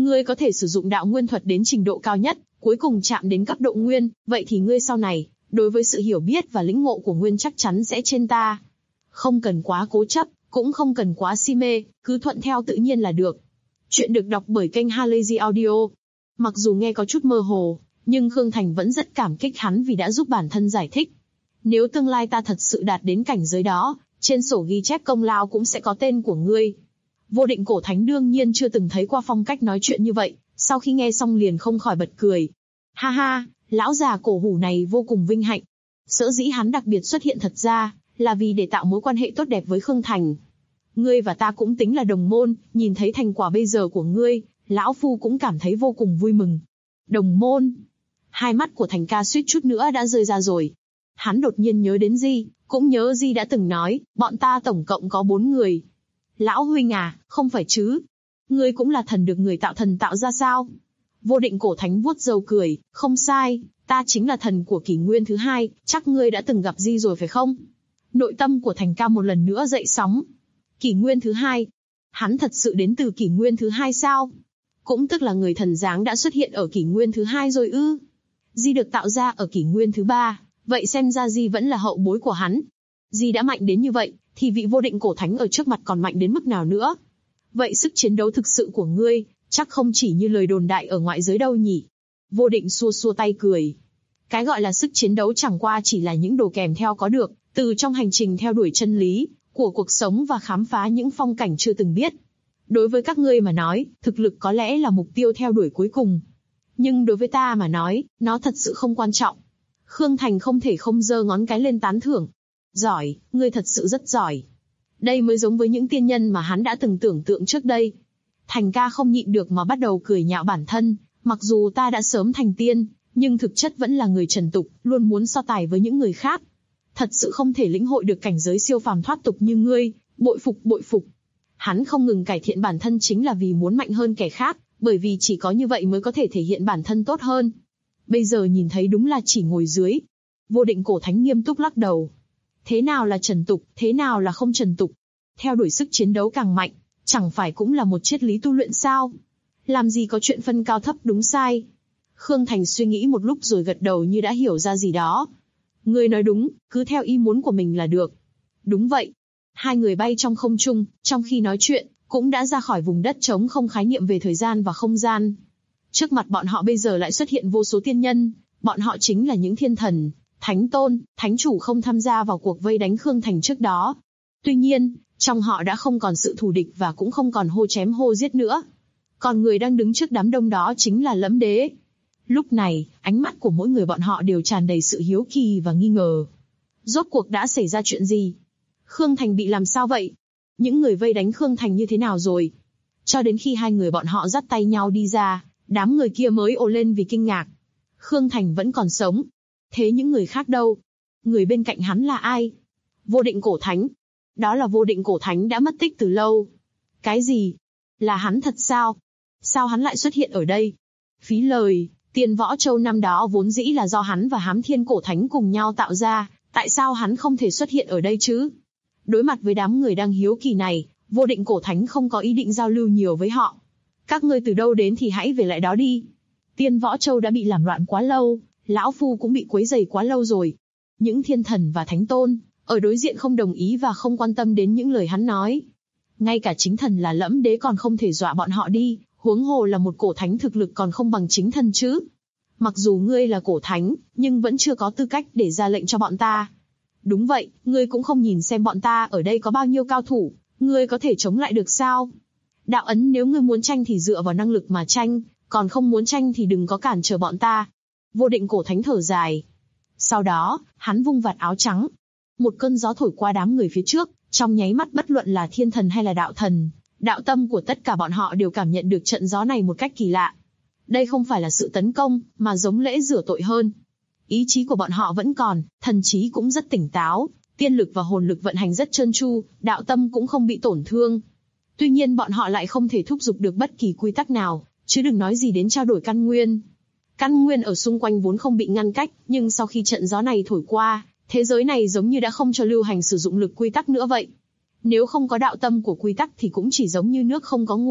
Ngươi có thể sử dụng đạo nguyên thuật đến trình độ cao nhất, cuối cùng chạm đến cấp độ nguyên, vậy thì ngươi sau này, đối với sự hiểu biết và lĩnh ngộ của nguyên chắc chắn sẽ trên ta. Không cần quá cố chấp, cũng không cần quá si mê, cứ thuận theo tự nhiên là được. Chuyện được đọc bởi kênh Halazy Audio. Mặc dù nghe có chút mơ hồ, nhưng Khương Thành vẫn rất cảm kích hắn vì đã giúp bản thân giải thích. Nếu tương lai ta thật sự đạt đến cảnh giới đó, trên sổ ghi chép công lao cũng sẽ có tên của ngươi. Vô Định Cổ Thánh đương nhiên chưa từng thấy qua phong cách nói chuyện như vậy, sau khi nghe xong liền không khỏi bật cười. Ha ha, lão già cổ hủ này vô cùng vinh hạnh. Sở dĩ hắn đặc biệt xuất hiện thật ra, là vì để tạo mối quan hệ tốt đẹp với Khương Thành. Ngươi và ta cũng tính là đồng môn, nhìn thấy thành quả bây giờ của ngươi, lão phu cũng cảm thấy vô cùng vui mừng. Đồng môn? Hai mắt của Thành ca suýt chút nữa đã rơi ra rồi. Hắn đột nhiên nhớ đến Di, cũng nhớ Di đã từng nói, bọn ta tổng cộng có 4 người. Lão huynh à, không phải chứ? Ngươi cũng là thần được người tạo thần tạo ra sao? Vô Định Cổ Thánh vuốt râu cười, không sai, ta chính là thần của kỷ nguyên thứ 2, chắc ngươi đã từng gặp Di rồi phải không? Nội tâm của Thành ca một lần nữa dậy sóng. Kỷ nguyên thứ 2? Hắn thật sự đến từ kỷ nguyên thứ 2 sao? Cũng tức là người thần dáng đã xuất hiện ở kỷ nguyên thứ 2 rồi ư? Di được tạo ra ở kỷ nguyên thứ 3, vậy xem ra Di vẫn là hậu bối của hắn. Di đã mạnh đến như vậy, thì vị Vô Định Cổ Thánh ở trước mặt còn mạnh đến mức nào nữa? Vậy sức chiến đấu thực sự của ngươi, chắc không chỉ như lời đồn đại ở ngoại giới đâu nhỉ? Vô Định xua xua tay cười. Cái gọi là sức chiến đấu chẳng qua chỉ là những đồ kèm theo có được, từ trong hành trình theo đuổi chân lý, của cuộc sống và khám phá những phong cảnh chưa từng biết. Đối với các ngươi mà nói, thực lực có lẽ là mục tiêu theo đuổi cuối cùng. Nhưng đối với ta mà nói, nó thật sự không quan trọng. Khương Thành không thể không giơ ngón cái lên tán thưởng. Giỏi, ngươi thật sự rất giỏi. Đây mới giống với những tiên nhân mà hắn đã từng tưởng tượng trước đây. Thành ca không nhịn được mà bắt đầu cười nhạo bản thân, mặc dù ta đã sớm thành tiên, nhưng thực chất vẫn là người trần tục, luôn muốn so tài với những người khác. Thật sự không thể lĩnh hội được cảnh giới siêu phàm thoát tục như ngươi, bội phục bội phục. Hắn không ngừng cải thiện bản thân chính là vì muốn mạnh hơn kẻ khác, bởi vì chỉ có như vậy mới có thể thể hiện bản thân tốt hơn. Bây giờ nhìn thấy đúng là chỉ ngồi dưới. Vô Định Cổ Thánh nghiêm túc lắc đầu. Thế nào là trần tục, thế nào là không trần tục? Theo đuổi sức chiến đấu càng mạnh, chẳng phải cũng là một triết lý tu luyện sao? Làm gì có chuyện phân cao thấp đúng sai? Khương Thành suy nghĩ một lúc rồi gật đầu như đã hiểu ra gì đó. Ngươi nói đúng, cứ theo ý muốn của mình là được. Đúng vậy. Hai người bay trong không trung, trong khi nói chuyện, cũng đã ra khỏi vùng đất trống không khái niệm về thời gian và không gian. Trước mặt bọn họ bây giờ lại xuất hiện vô số tiên nhân, bọn họ chính là những thiên thần, thánh tôn, thánh chủ không tham gia vào cuộc vây đánh Khương Thành trước đó. Tuy nhiên, trong họ đã không còn sự thù địch và cũng không còn hô chém hô giết nữa. Còn người đang đứng trước đám đông đó chính là Lẫm Đế. Lúc này, ánh mắt của mỗi người bọn họ đều tràn đầy sự hiếu kỳ và nghi ngờ. Rốt cuộc đã xảy ra chuyện gì? Khương Thành bị làm sao vậy? Những người vây đánh Khương Thành như thế nào rồi? Cho đến khi hai người bọn họ dắt tay nhau đi ra, đám người kia mới ồ lên vì kinh ngạc. Khương Thành vẫn còn sống. Thế những người khác đâu? Người bên cạnh hắn là ai? Vô Định Cổ Thánh. Đó là Vô Định Cổ Thánh đã mất tích từ lâu. Cái gì? Là hắn thật sao? Sao hắn lại xuất hiện ở đây? Phí lời, Tiên Võ Châu năm đó vốn dĩ là do hắn và Hám Thiên Cổ Thánh cùng nhau tạo ra, tại sao hắn không thể xuất hiện ở đây chứ? Đối mặt với đám người đang hiếu kỳ này, Vô Định Cổ Thánh không có ý định giao lưu nhiều với họ. Các ngươi từ đâu đến thì hãy về lại đó đi. Tiên Võ Châu đã bị làm loạn quá lâu, lão phu cũng bị quấy rầy quá lâu rồi. Những thiên thần và thánh tôn ở đối diện không đồng ý và không quan tâm đến những lời hắn nói. Ngay cả chính thần là Lẫm Đế còn không thể dọa bọn họ đi, huống hồ là một cổ thánh thực lực còn không bằng chính thần chứ. Mặc dù ngươi là cổ thánh, nhưng vẫn chưa có tư cách để ra lệnh cho bọn ta. Đúng vậy, ngươi cũng không nhìn xem bọn ta ở đây có bao nhiêu cao thủ, ngươi có thể chống lại được sao? Đạo ấn nếu ngươi muốn tranh thì dựa vào năng lực mà tranh, còn không muốn tranh thì đừng có cản trở bọn ta. Vô Định Cổ Thánh thở dài. Sau đó, hắn vung vạt áo trắng. Một cơn gió thổi qua đám người phía trước, trong nháy mắt bất luận là thiên thần hay là đạo thần, đạo tâm của tất cả bọn họ đều cảm nhận được trận gió này một cách kỳ lạ. Đây không phải là sự tấn công, mà giống lễ rửa tội hơn. Ý chí của bọn họ vẫn còn, thần trí cũng rất tỉnh táo, tiên lực và hồn lực vận hành rất trơn tru, đạo tâm cũng không bị tổn thương. Tuy nhiên bọn họ lại không thể thúc giục được bất kỳ quy tắc nào, chứ đừng nói gì đến trao đổi căn nguyên. Căn nguyên ở xung quanh vốn không bị ngăn cách, nhưng sau khi trận gió này thổi qua, thế giới này giống như đã không cho lưu hành sử dụng lực quy tắc nữa vậy. Nếu không có đạo tâm của quy tắc thì cũng chỉ giống như nước không có nguồn,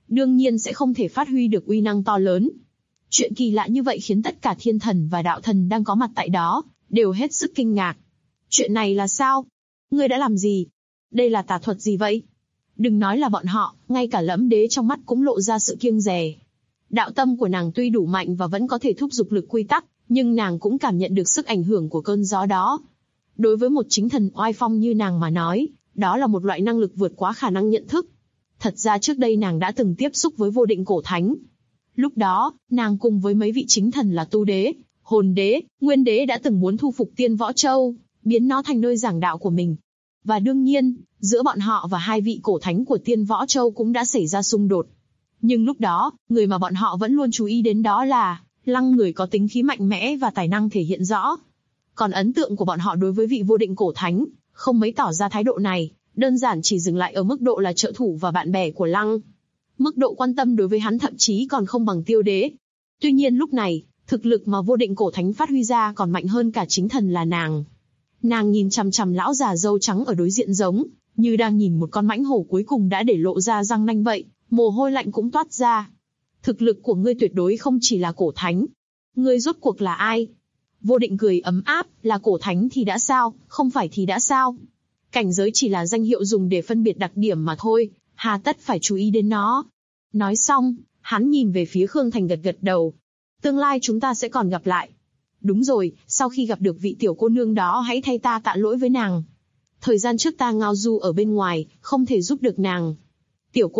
đương nhiên sẽ không thể phát huy được uy năng to lớn. Chuyện kỳ lạ như vậy khiến tất cả thiên thần và đạo thần đang có mặt tại đó đều hết sức kinh ngạc. Chuyện này là sao? Ngươi đã làm gì? Đây là tà thuật gì vậy? Đừng nói là bọn họ, ngay cả Lẫm Đế trong mắt cũng lộ ra sự kiêng dè. Đạo tâm của nàng tuy đủ mạnh và vẫn có thể thúc giục lực quy tắc, nhưng nàng cũng cảm nhận được sức ảnh hưởng của cơn gió đó. Đối với một chính thần oai phong như nàng mà nói, đó là một loại năng lực vượt quá khả năng nhận thức. Thật ra trước đây nàng đã từng tiếp xúc với vô định cổ thánh. Lúc đó, nàng cùng với mấy vị chính thần là Tu Đế, Hồn Đế, Nguyên Đế đã từng muốn thu phục Tiên Võ Châu, biến nó thành nơi giảng đạo của mình. Và đương nhiên, giữa bọn họ và hai vị cổ thánh của Tiên Võ Châu cũng đã xảy ra xung đột. Nhưng lúc đó, người mà bọn họ vẫn luôn chú ý đến đó là Lăng, người có tính khí mạnh mẽ và tài năng thể hiện rõ. Còn ấn tượng của bọn họ đối với vị vô định cổ thánh, không mấy tỏ ra thái độ này, đơn giản chỉ dừng lại ở mức độ là trợ thủ và bạn bè của Lăng. Mức độ quan tâm đối với hắn thậm chí còn không bằng Tiêu Đế. Tuy nhiên lúc này, thực lực mà vô định cổ thánh phát huy ra còn mạnh hơn cả chính thần là nàng. Nàng nhìn chằm chằm lão già râu trắng ở đối diện giống như đang nhìn một con mãnh hổ cuối cùng đã để lộ ra răng nanh vậy, mồ hôi lạnh cũng toát ra. Thực lực của ngươi tuyệt đối không chỉ là cổ thánh. Ngươi rốt cuộc là ai? Vô định cười ấm áp, là cổ thánh thì đã sao, không phải thì đã sao? Cảnh giới chỉ là danh hiệu dùng để phân biệt đặc điểm mà thôi, hà tất phải chú ý đến nó. Nói xong, hắn nhìn về phía Khương Thành gật gật đầu. Tương lai chúng ta sẽ còn gặp lại. Đúng rồi, sau khi gặp được vị tiểu cô nương đó hãy thay ta tạ lỗi với nàng. Thời gian trước ta ngao du ở bên ngoài, không thể giúp được nàng. Tiểu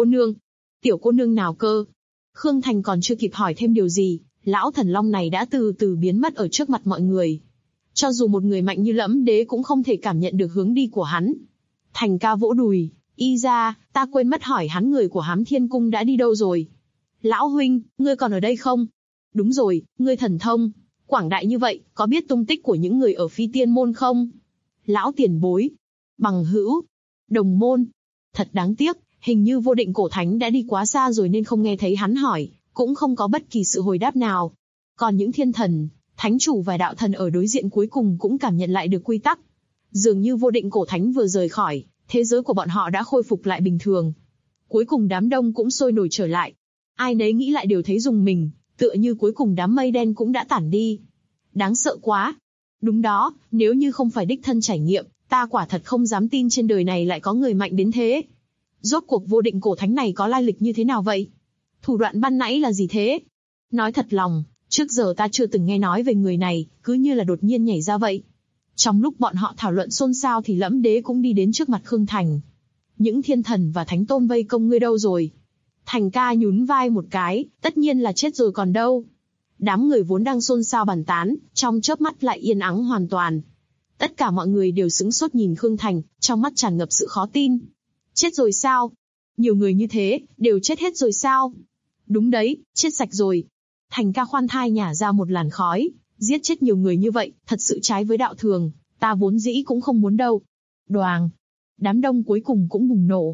cô nương nào cơ? Khương Thành còn chưa kịp hỏi thêm điều gì, lão thần long này đã từ từ biến mất ở trước mặt mọi người. Cho dù một người mạnh như Lẫm Đế cũng không thể cảm nhận được hướng đi của hắn. Thành ca vỗ đùi, y ra, ta quên mất hỏi hắn người của Hám Thiên Cung đã đi đâu rồi. Lão huynh, ngươi còn ở đây không? Đúng rồi, ngươi thần thông quảng đại như vậy, có biết tung tích của những người ở Phi Tiên Môn không? Lão tiền bối, bằng hữu, đồng môn. Thật đáng tiếc, hình như vô định cổ thánh đã đi quá xa rồi nên không nghe thấy hắn hỏi, cũng không có bất kỳ sự hồi đáp nào. Còn những thiên thần, thánh chủ và đạo thần ở đối diện cuối cùng cũng cảm nhận lại được quy tắc. Dường như vô định cổ thánh vừa rời khỏi, thế giới của bọn họ đã khôi phục lại bình thường. Cuối cùng đám đông cũng sôi nổi trở lại. Ai nấy nghĩ lại đều thấy rùng mình, tựa như cuối cùng đám mây đen cũng đã tản đi. Đáng sợ quá. Đúng đó, nếu như không phải đích thân trải nghiệm, ta quả thật không dám tin trên đời này lại có người mạnh đến thế. Rốt cuộc vô định cổ thánh này có lai lịch như thế nào vậy? Thủ đoạn ban nãy là gì thế? Nói thật lòng, trước giờ ta chưa từng nghe nói về người này, cứ như là đột nhiên nhảy ra vậy. Trong lúc bọn họ thảo luận xôn xao thì Lẫm Đế cũng đi đến trước mặt Khương Thành. Những thiên thần và thánh tôn vây công ngươi đâu rồi? Thành ca nhún vai một cái, tất nhiên là chết rồi còn đâu. Đám người vốn đang xôn xao bàn tán, trong chớp mắt lại yên ắng hoàn toàn. Tất cả mọi người đều sững sốt nhìn Khương Thành, trong mắt tràn ngập sự khó tin. Chết rồi sao? Nhiều người như thế, đều chết hết rồi sao? Đúng đấy, chết sạch rồi. Thành ca khoan thai nhả ra một làn khói, giết chết nhiều người như vậy, thật sự trái với đạo thường, ta vốn dĩ cũng không muốn đâu. Đoàng! Đám đông cuối cùng cũng bùng nổ.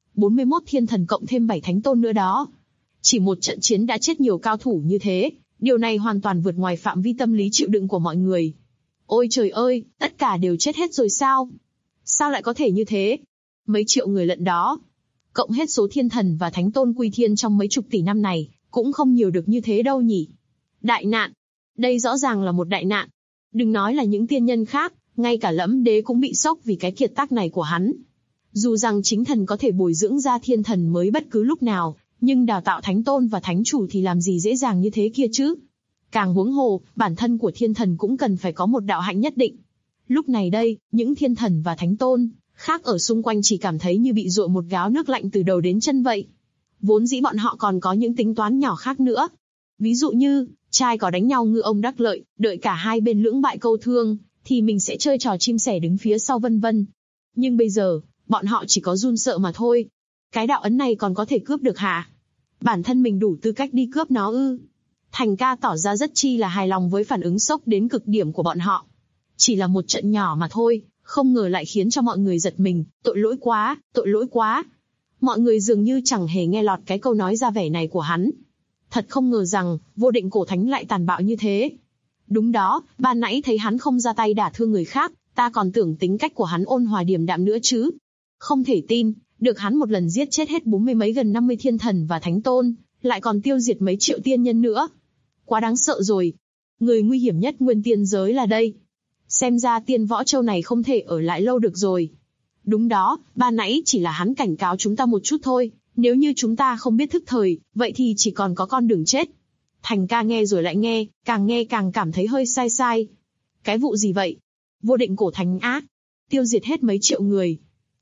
41 thiên thần cộng thêm 7 thánh tôn nữa đó. Chỉ một trận chiến đã chết nhiều cao thủ như thế, điều này hoàn toàn vượt ngoài phạm vi tâm lý chịu đựng của mọi người. Ôi trời ơi, tất cả đều chết hết rồi sao? Sao lại có thể như thế? Mấy triệu người lận đó. Cộng hết số thiên thần và thánh tôn quy thiên trong mấy chục tỷ năm này, cũng không nhiều được như thế đâu nhỉ. Đại nạn. Đây rõ ràng là một đại nạn. Đừng nói là những tiên nhân khác, ngay cả Lẫm Đế cũng bị sốc vì cái kiệt tác này của hắn. Dù rằng chính thần có thể bồi dưỡng ra thiên thần mới bất cứ lúc nào, nhưng đào tạo thánh tôn và thánh chủ thì làm gì dễ dàng như thế kia chứ. Càng huống hồ, bản thân của thiên thần cũng cần phải có một đạo hạnh nhất định. Lúc này đây, những thiên thần và thánh tôn khác ở xung quanh chỉ cảm thấy như bị dội một gáo nước lạnh từ đầu đến chân vậy. Vốn dĩ bọn họ còn có những tính toán nhỏ khác nữa. Ví dụ như, trai có đánh nhau ngư ông đắc lợi, đợi cả hai bên lưỡng bại câu thương, thì mình sẽ chơi trò chim sẻ đứng phía sau vân vân. Nhưng bây giờ, bọn họ chỉ có run sợ mà thôi. Cái đạo ấn này còn có thể cướp được hả? Bản thân mình đủ tư cách đi cướp nó ư? Thành ca tỏ ra rất chi là hài lòng với phản ứng sốc đến cực điểm của bọn họ. Chỉ là một trận nhỏ mà thôi, không ngờ lại khiến cho mọi người giật mình, tội lỗi quá, tội lỗi quá. Mọi người dường như chẳng hề nghe lọt cái câu nói ra vẻ này của hắn. Thật không ngờ rằng, vô định cổ thánh lại tàn bạo như thế. Đúng đó, ban nãy thấy hắn không ra tay đả thương người khác, ta còn tưởng tính cách của hắn ôn hòa điềm đạm nữa chứ. Không thể tin, Được hắn một lần giết chết hết 40 mấy gần 50 thiên thần và thánh tôn, lại còn tiêu diệt mấy triệu tiên nhân nữa. Quá đáng sợ rồi. Người nguy hiểm nhất nguyên tiên giới là đây. Xem ra tiên võ châu này không thể ở lại lâu được rồi. Đúng đó, ban nãy chỉ là hắn cảnh cáo chúng ta một chút thôi. Nếu như chúng ta không biết thức thời, vậy thì chỉ còn có con đường chết. Thành ca nghe rồi lại nghe càng cảm thấy hơi sai sai. Cái vụ gì vậy? Vô Định Cổ Thánh ác, tiêu diệt hết mấy triệu người.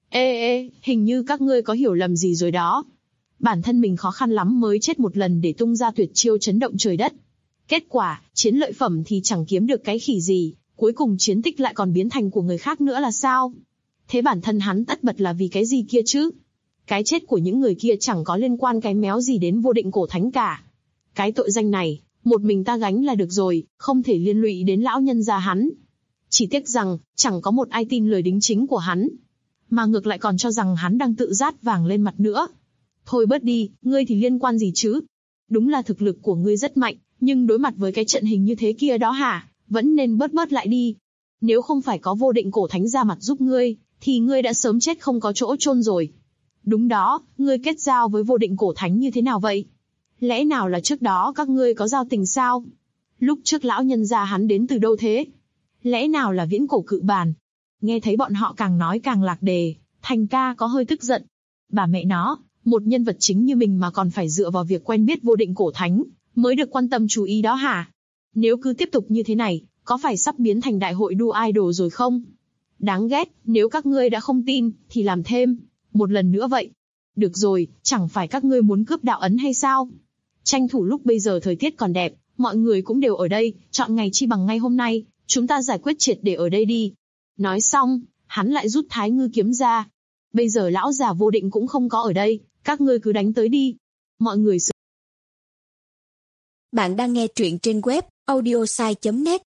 Ê, hình như các ngươi có hiểu lầm gì rồi đó. Bản thân mình khó khăn lắm mới chết một lần để tung ra tuyệt chiêu chấn động trời đất. Kết quả, chiến lợi phẩm thì chẳng kiếm được cái khỉ gì, cuối cùng chiến tích lại còn biến thành của người khác nữa là sao? Thế bản thân hắn tất bật là vì cái gì kia chứ? Cái chết của những người kia chẳng có liên quan cái méo gì đến Vô Định Cổ Thánh cả. Cái tội danh này, một mình ta gánh là được rồi, không thể liên lụy đến lão nhân gia hắn. Chỉ tiếc rằng, chẳng có một ai tin lời đính chính của hắn. Mà ngược lại còn cho rằng hắn đang tự rát vàng lên mặt nữa. Thôi bớt đi, ngươi thì liên quan gì chứ? Đúng là thực lực của ngươi rất mạnh, nhưng đối mặt với cái trận hình như thế kia đó hả, vẫn nên bớt lại đi. Nếu không phải có Vô Định Cổ Thánh ra mặt giúp ngươi, thì ngươi đã sớm chết không có chỗ chôn rồi. Đúng đó, ngươi kết giao với Vô Định Cổ Thánh như thế nào vậy? Lẽ nào là trước đó các ngươi có giao tình sao? Lúc trước lão nhân gia hắn đến từ đâu thế? Lẽ nào là Viễn Cổ Cự Bàn? Nghe thấy bọn họ càng nói càng lạc đề, Thành ca có hơi tức giận. Bà mẹ nó, một nhân vật chính như mình mà còn phải dựa vào việc quen biết Vô Định Cổ Thánh, mới được quan tâm chú ý đó hả? Nếu cứ tiếp tục như thế này, có phải sắp biến thành đại hội đua idol rồi không? Đáng ghét, nếu các ngươi đã không tin, thì làm thêm. Một lần nữa vậy. Được rồi, chẳng phải các ngươi muốn cướp đạo ấn hay sao? Tranh thủ lúc bây giờ thời tiết còn đẹp, mọi người cũng đều ở đây, chọn ngày chi bằng ngay hôm nay, chúng ta giải quyết triệt để ở đây đi. Nói xong, hắn lại rút Thái Ngư kiếm ra. Bây giờ lão già Vô Định cũng không có ở đây, các ngươi cứ đánh tới đi. Mọi người Bạn đang nghe truyện trên web audiosai.net.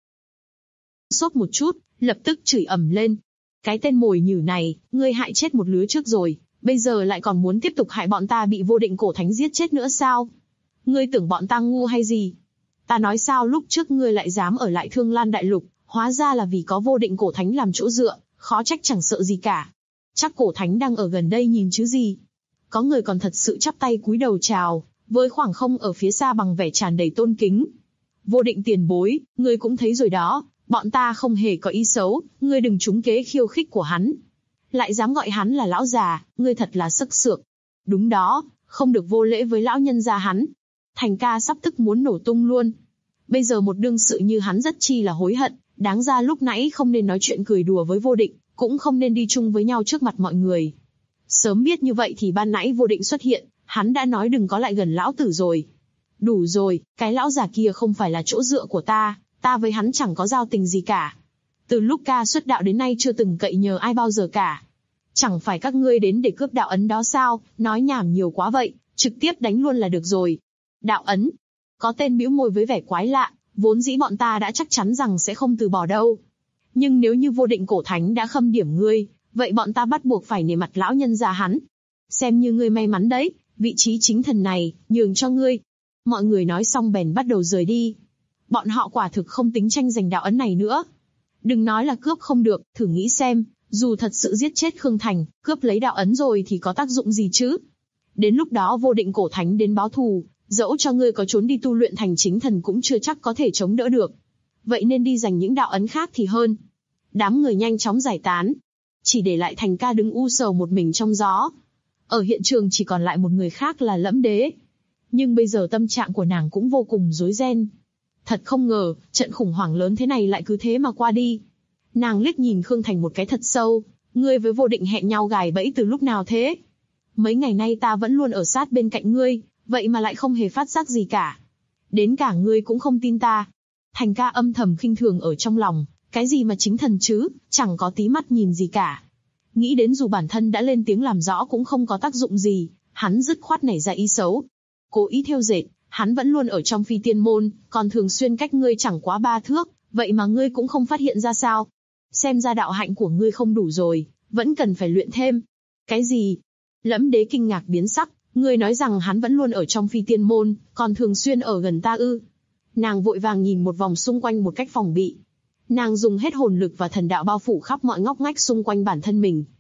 sốt một chút, lập tức chửi ầm lên. Cái tên mồi nhử này, ngươi hại chết một lứa trước rồi, bây giờ lại còn muốn tiếp tục hại bọn ta bị Vô Định Cổ Thánh giết chết nữa sao? Ngươi tưởng bọn ta ngu hay gì? Ta nói sao lúc trước ngươi lại dám ở lại Thương Lan Đại Lục, hóa ra là vì có Vô Định Cổ Thánh làm chỗ dựa, khó trách chẳng sợ gì cả. Chắc Cổ Thánh đang ở gần đây nhìn chứ gì. Có người còn thật sự chắp tay cúi đầu chào, với khoảng không ở phía xa bằng vẻ tràn đầy tôn kính. Vô Định tiền bối, ngươi cũng thấy rồi đó, bọn ta không hề có ý xấu, ngươi đừng trúng kế khiêu khích của hắn. Lại dám gọi hắn là lão già, ngươi thật là sức sược. Đúng đó, không được vô lễ với lão nhân gia hắn. Thành ca sắp tức muốn nổ tung luôn. Bây giờ một đương sự như hắn rất chi là hối hận, đáng ra lúc nãy không nên nói chuyện cười đùa với Vô Định, cũng không nên đi chung với nhau trước mặt mọi người. Sớm biết như vậy thì ban nãy Vô Định xuất hiện, hắn đã nói đừng có lại gần lão tử rồi. Đủ rồi, cái lão già kia không phải là chỗ dựa của ta với hắn chẳng có giao tình gì cả. Từ lúc ca xuất đạo đến nay chưa từng cậy nhờ ai bao giờ cả. Chẳng phải các ngươi đến để cướp đạo ấn đó sao, nói nhảm nhiều quá vậy, trực tiếp đánh luôn là được rồi. Đạo ấn? Có tên bĩu môi với vẻ quái lạ, vốn dĩ bọn ta đã chắc chắn rằng sẽ không từ bỏ đâu. Nhưng nếu như Vô Định Cổ Thánh đã khâm điểm ngươi, vậy bọn ta bắt buộc phải nể mặt lão nhân già hắn. Xem như ngươi may mắn đấy, vị trí chính thần này, nhường cho ngươi. Mọi người nói xong bèn bắt đầu rời đi. Bọn họ quả thực không tính tranh giành đạo ấn này nữa. Đừng nói là cướp không được, thử nghĩ xem, dù thật sự giết chết Khương Thành, cướp lấy đạo ấn rồi thì có tác dụng gì chứ? Đến lúc đó Vô Định Cổ Thánh đến báo thù, dẫu cho ngươi có trốn đi tu luyện thành chính thần cũng chưa chắc có thể chống đỡ được. Vậy nên đi giành những đạo ấn khác thì hơn. Đám người nhanh chóng giải tán. Chỉ để lại Thành ca đứng u sầu một mình trong gió. Ở hiện trường chỉ còn lại một người khác là Lẫm Đế. Nhưng bây giờ tâm trạng của nàng cũng vô cùng rối ren. Thật không ngờ, trận khủng hoảng lớn thế này lại cứ thế mà qua đi. Nàng liếc nhìn Khương Thành một cái thật sâu. Ngươi với Vô Định hẹn nhau gài bẫy từ lúc nào thế? Mấy ngày nay ta vẫn luôn ở sát bên cạnh ngươi, vậy mà lại không hề phát giác gì cả. Đến cả ngươi cũng không tin ta. Thành ca âm thầm khinh thường ở trong lòng, cái gì mà chính thần chứ, chẳng có tí mắt nhìn gì cả. Nghĩ đến dù bản thân đã lên tiếng làm rõ cũng không có tác dụng gì, hắn dứt khoát nảy ra ý xấu. Cố ý theo dệt, hắn vẫn luôn ở trong Phi Tiên Môn, còn thường xuyên cách ngươi chẳng quá 3 thước, vậy mà ngươi cũng không phát hiện ra sao? Xem ra đạo hạnh của ngươi không đủ rồi, vẫn cần phải luyện thêm. Cái gì? Lẫm Đế kinh ngạc biến sắc, ngươi nói rằng hắn vẫn luôn ở trong Phi Tiên Môn, còn thường xuyên ở gần ta ư? Nàng vội vàng nhìn một vòng xung quanh một cách phòng bị. Nàng dùng hết hồn lực và thần đạo bao phủ khắp mọi ngóc ngách xung quanh bản thân mình.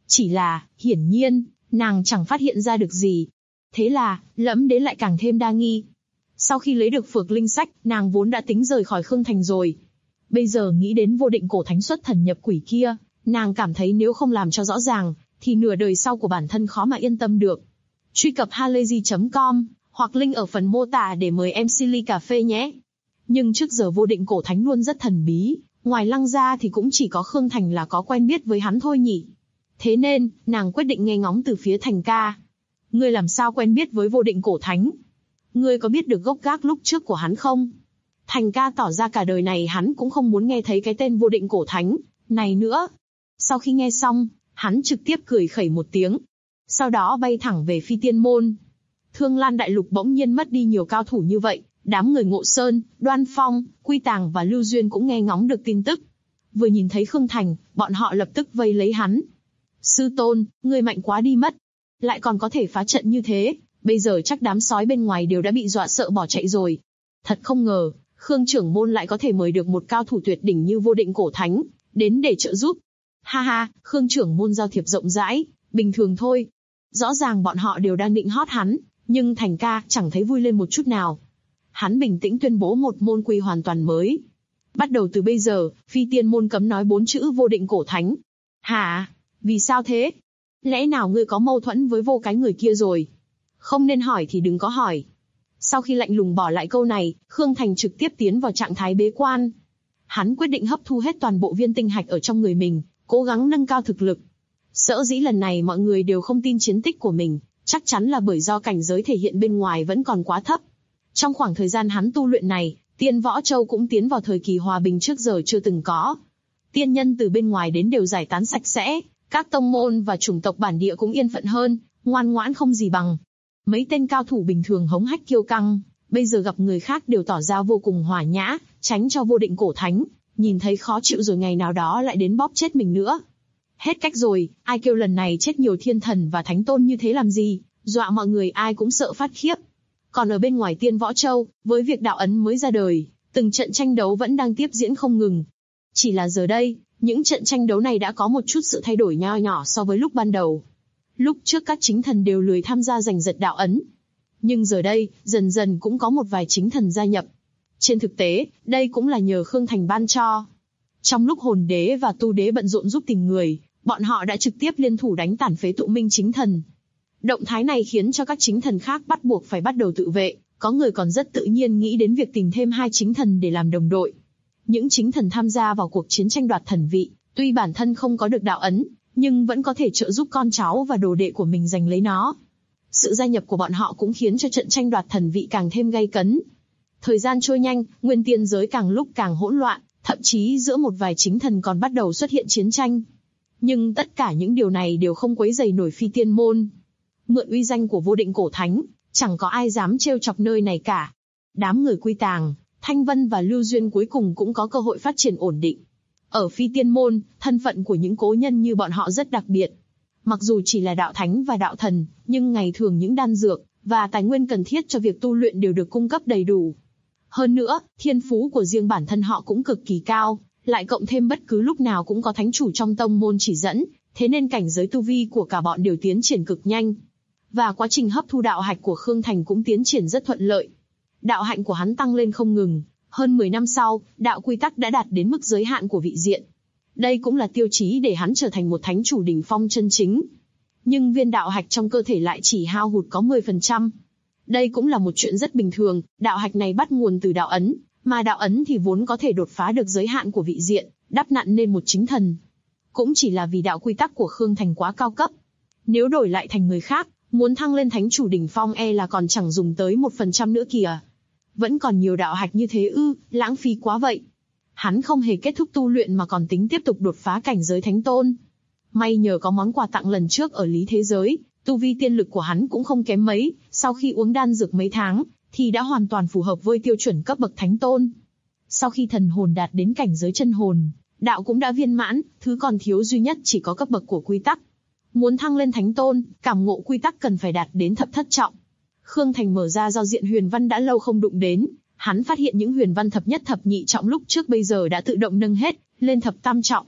Chỉ là, hiển nhiên, nàng chẳng phát hiện ra được gì. Thế là, Lẫm Đế lại càng thêm đa nghi. Sau khi lấy được Phược Linh Sách, nàng vốn đã tính rời khỏi Khương Thành rồi. Bây giờ nghĩ đến Vô Định Cổ Thánh xuất thần nhập quỷ kia, nàng cảm thấy nếu không làm cho rõ ràng, thì nửa đời sau của bản thân khó mà yên tâm được. Truy cập halayzi.com, hoặc link ở phần mô tả để mời MC ly cà phê nhé. Nhưng trước giờ Vô Định Cổ Thánh luôn rất thần bí, ngoài Lăng ra thì cũng chỉ có Khương Thành là có quen biết với hắn thôi nhỉ. Thế nên, nàng quyết định nghe ngóng từ phía Thành ca. Ngươi làm sao quen biết với Vô Định Cổ Thánh? Ngươi có biết được gốc gác lúc trước của hắn không? Thành ca tỏ ra cả đời này hắn cũng không muốn nghe thấy cái tên Vô Định Cổ Thánh này nữa. Sau khi nghe xong, hắn trực tiếp cười khẩy một tiếng. Sau đó bay thẳng về Phi Tiên Môn. Thương Lan Đại Lục bỗng nhiên mất đi nhiều cao thủ như vậy. Đám người Ngộ Sơn, Đoan Phong, Quy Tàng và Lưu Duyên cũng nghe ngóng được tin tức. Vừa nhìn thấy Khương Thành, bọn họ lập tức vây lấy hắn. Sư tôn, ngươi mạnh quá đi mất. Lại còn có thể phá trận như thế, bây giờ chắc đám sói bên ngoài đều đã bị dọa sợ bỏ chạy rồi. Thật không ngờ, Khương trưởng môn lại có thể mời được một cao thủ tuyệt đỉnh như Vô Định Cổ Thánh, đến để trợ giúp. Ha ha, Khương trưởng môn giao thiệp rộng rãi, bình thường thôi. Rõ ràng bọn họ đều đang định hót hắn, nhưng Thành ca chẳng thấy vui lên một chút nào. Hắn bình tĩnh tuyên bố một môn quy hoàn toàn mới. Bắt đầu từ bây giờ, Phi Tiên Môn cấm nói 4 chữ Vô Định Cổ Thánh. Hả? Vì sao thế? Lẽ nào ngươi có mâu thuẫn với Vô cái người kia rồi? Không nên hỏi thì đừng có hỏi. Sau khi lạnh lùng bỏ lại câu này, Khương Thành trực tiếp tiến vào trạng thái bế quan. Hắn quyết định hấp thu hết toàn bộ viên tinh hạch ở trong người mình, cố gắng nâng cao thực lực. Sở dĩ lần này mọi người đều không tin chiến tích của mình, chắc chắn là bởi do cảnh giới thể hiện bên ngoài vẫn còn quá thấp. Trong khoảng thời gian hắn tu luyện này, Tiên Võ Châu cũng tiến vào thời kỳ hòa bình trước giờ chưa từng có. Tiên nhân từ bên ngoài đến đều giải tán sạch sẽ, các tông môn và chủng tộc bản địa cũng yên phận hơn, ngoan ngoãn không gì bằng. Mấy tên cao thủ bình thường hống hách kiêu căng, bây giờ gặp người khác đều tỏ ra vô cùng hòa nhã, tránh cho Vô Định Cổ Thánh, nhìn thấy khó chịu rồi ngày nào đó lại đến bóp chết mình nữa. Hết cách rồi, ai kêu lần này chết nhiều thiên thần và thánh tôn như thế làm gì, dọa mọi người ai cũng sợ phát khiếp. Còn ở bên ngoài Tiên Võ Châu, với việc đạo ấn mới ra đời, từng trận tranh đấu vẫn đang tiếp diễn không ngừng. Chỉ là giờ đây, những trận tranh đấu này đã có một chút sự thay đổi nho nhỏ so với lúc ban đầu. Lúc trước các chính thần đều lười tham gia giành giật đạo ấn. Nhưng giờ đây, dần dần cũng có một vài chính thần gia nhập. Trên thực tế, đây cũng là nhờ Khương Thành ban cho. Trong lúc Hồn Đế và Tu Đế bận rộn giúp tìm người, bọn họ đã trực tiếp liên thủ đánh tàn phế Tụ Minh chính thần. Động thái này khiến cho các chính thần khác bắt buộc phải bắt đầu tự vệ, có người còn rất tự nhiên nghĩ đến việc tìm thêm 2 chính thần để làm đồng đội. Những chính thần tham gia vào cuộc chiến tranh đoạt thần vị, tuy bản thân không có được đạo ấn, nhưng vẫn có thể trợ giúp con cháu và đồ đệ của mình giành lấy nó. Sự gia nhập của bọn họ cũng khiến cho trận tranh đoạt thần vị càng thêm gay cấn. Thời gian trôi nhanh, nguyên tiên giới càng lúc càng hỗn loạn, thậm chí giữa một vài chính thần còn bắt đầu xuất hiện chiến tranh. Nhưng tất cả những điều này đều không quấy rầy nổi Phi Tiên Môn. Mượn uy danh của Vô Định Cổ Thánh, chẳng có ai dám trêu chọc nơi này cả. Đám người Quy Tàng, Thanh Vân và Lưu Duyên cuối cùng cũng có cơ hội phát triển ổn định. Ở Phi Tiên Môn, thân phận của những cố nhân như bọn họ rất đặc biệt. Mặc dù chỉ là đạo thánh và đạo thần, nhưng ngày thường những đan dược và tài nguyên cần thiết cho việc tu luyện đều được cung cấp đầy đủ. Hơn nữa, thiên phú của riêng bản thân họ cũng cực kỳ cao, lại cộng thêm bất cứ lúc nào cũng có thánh chủ trong tông môn chỉ dẫn, thế nên cảnh giới tu vi của cả bọn đều tiến triển cực nhanh. Và quá trình hấp thu đạo hạch của Khương Thành cũng tiến triển rất thuận lợi. Đạo hạnh của hắn tăng lên không ngừng, hơn 10 năm sau, đạo quy tắc đã đạt đến mức giới hạn của vị diện. Đây cũng là tiêu chí để hắn trở thành một thánh chủ đỉnh phong chân chính. Nhưng viên đạo hạch trong cơ thể lại chỉ hao hụt có 10%. Đây cũng là một chuyện rất bình thường, đạo hạch này bắt nguồn từ đạo ấn, mà đạo ấn thì vốn có thể đột phá được giới hạn của vị diện, đắp nặn nên một chính thần. Cũng chỉ là vì đạo quy tắc của Khương Thành quá cao cấp. Nếu đổi lại thành người khác, muốn thăng lên thánh chủ đỉnh phong là còn chẳng dùng tới 1% nữa kìa. Vẫn còn nhiều đạo hạch như thế ư, lãng phí quá vậy. Hắn không hề kết thúc tu luyện mà còn tính tiếp tục đột phá cảnh giới thánh tôn. May nhờ có món quà tặng lần trước ở lý thế giới, tu vi tiên lực của hắn cũng không kém mấy, sau khi uống đan dược mấy tháng, thì đã hoàn toàn phù hợp với tiêu chuẩn cấp bậc thánh tôn. Sau khi thần hồn đạt đến cảnh giới chân hồn, đạo cũng đã viên mãn, thứ còn thiếu duy nhất chỉ có cấp bậc của quy tắc. Muốn thăng lên thánh tôn, cảm ngộ quy tắc cần phải đạt đến thập thất trọng. Khương Thành mở ra giao diện huyền văn đã lâu không đụng đến, hắn phát hiện những huyền văn thập nhất thập nhị trọng lúc trước bây giờ đã tự động nâng hết lên thập tam trọng.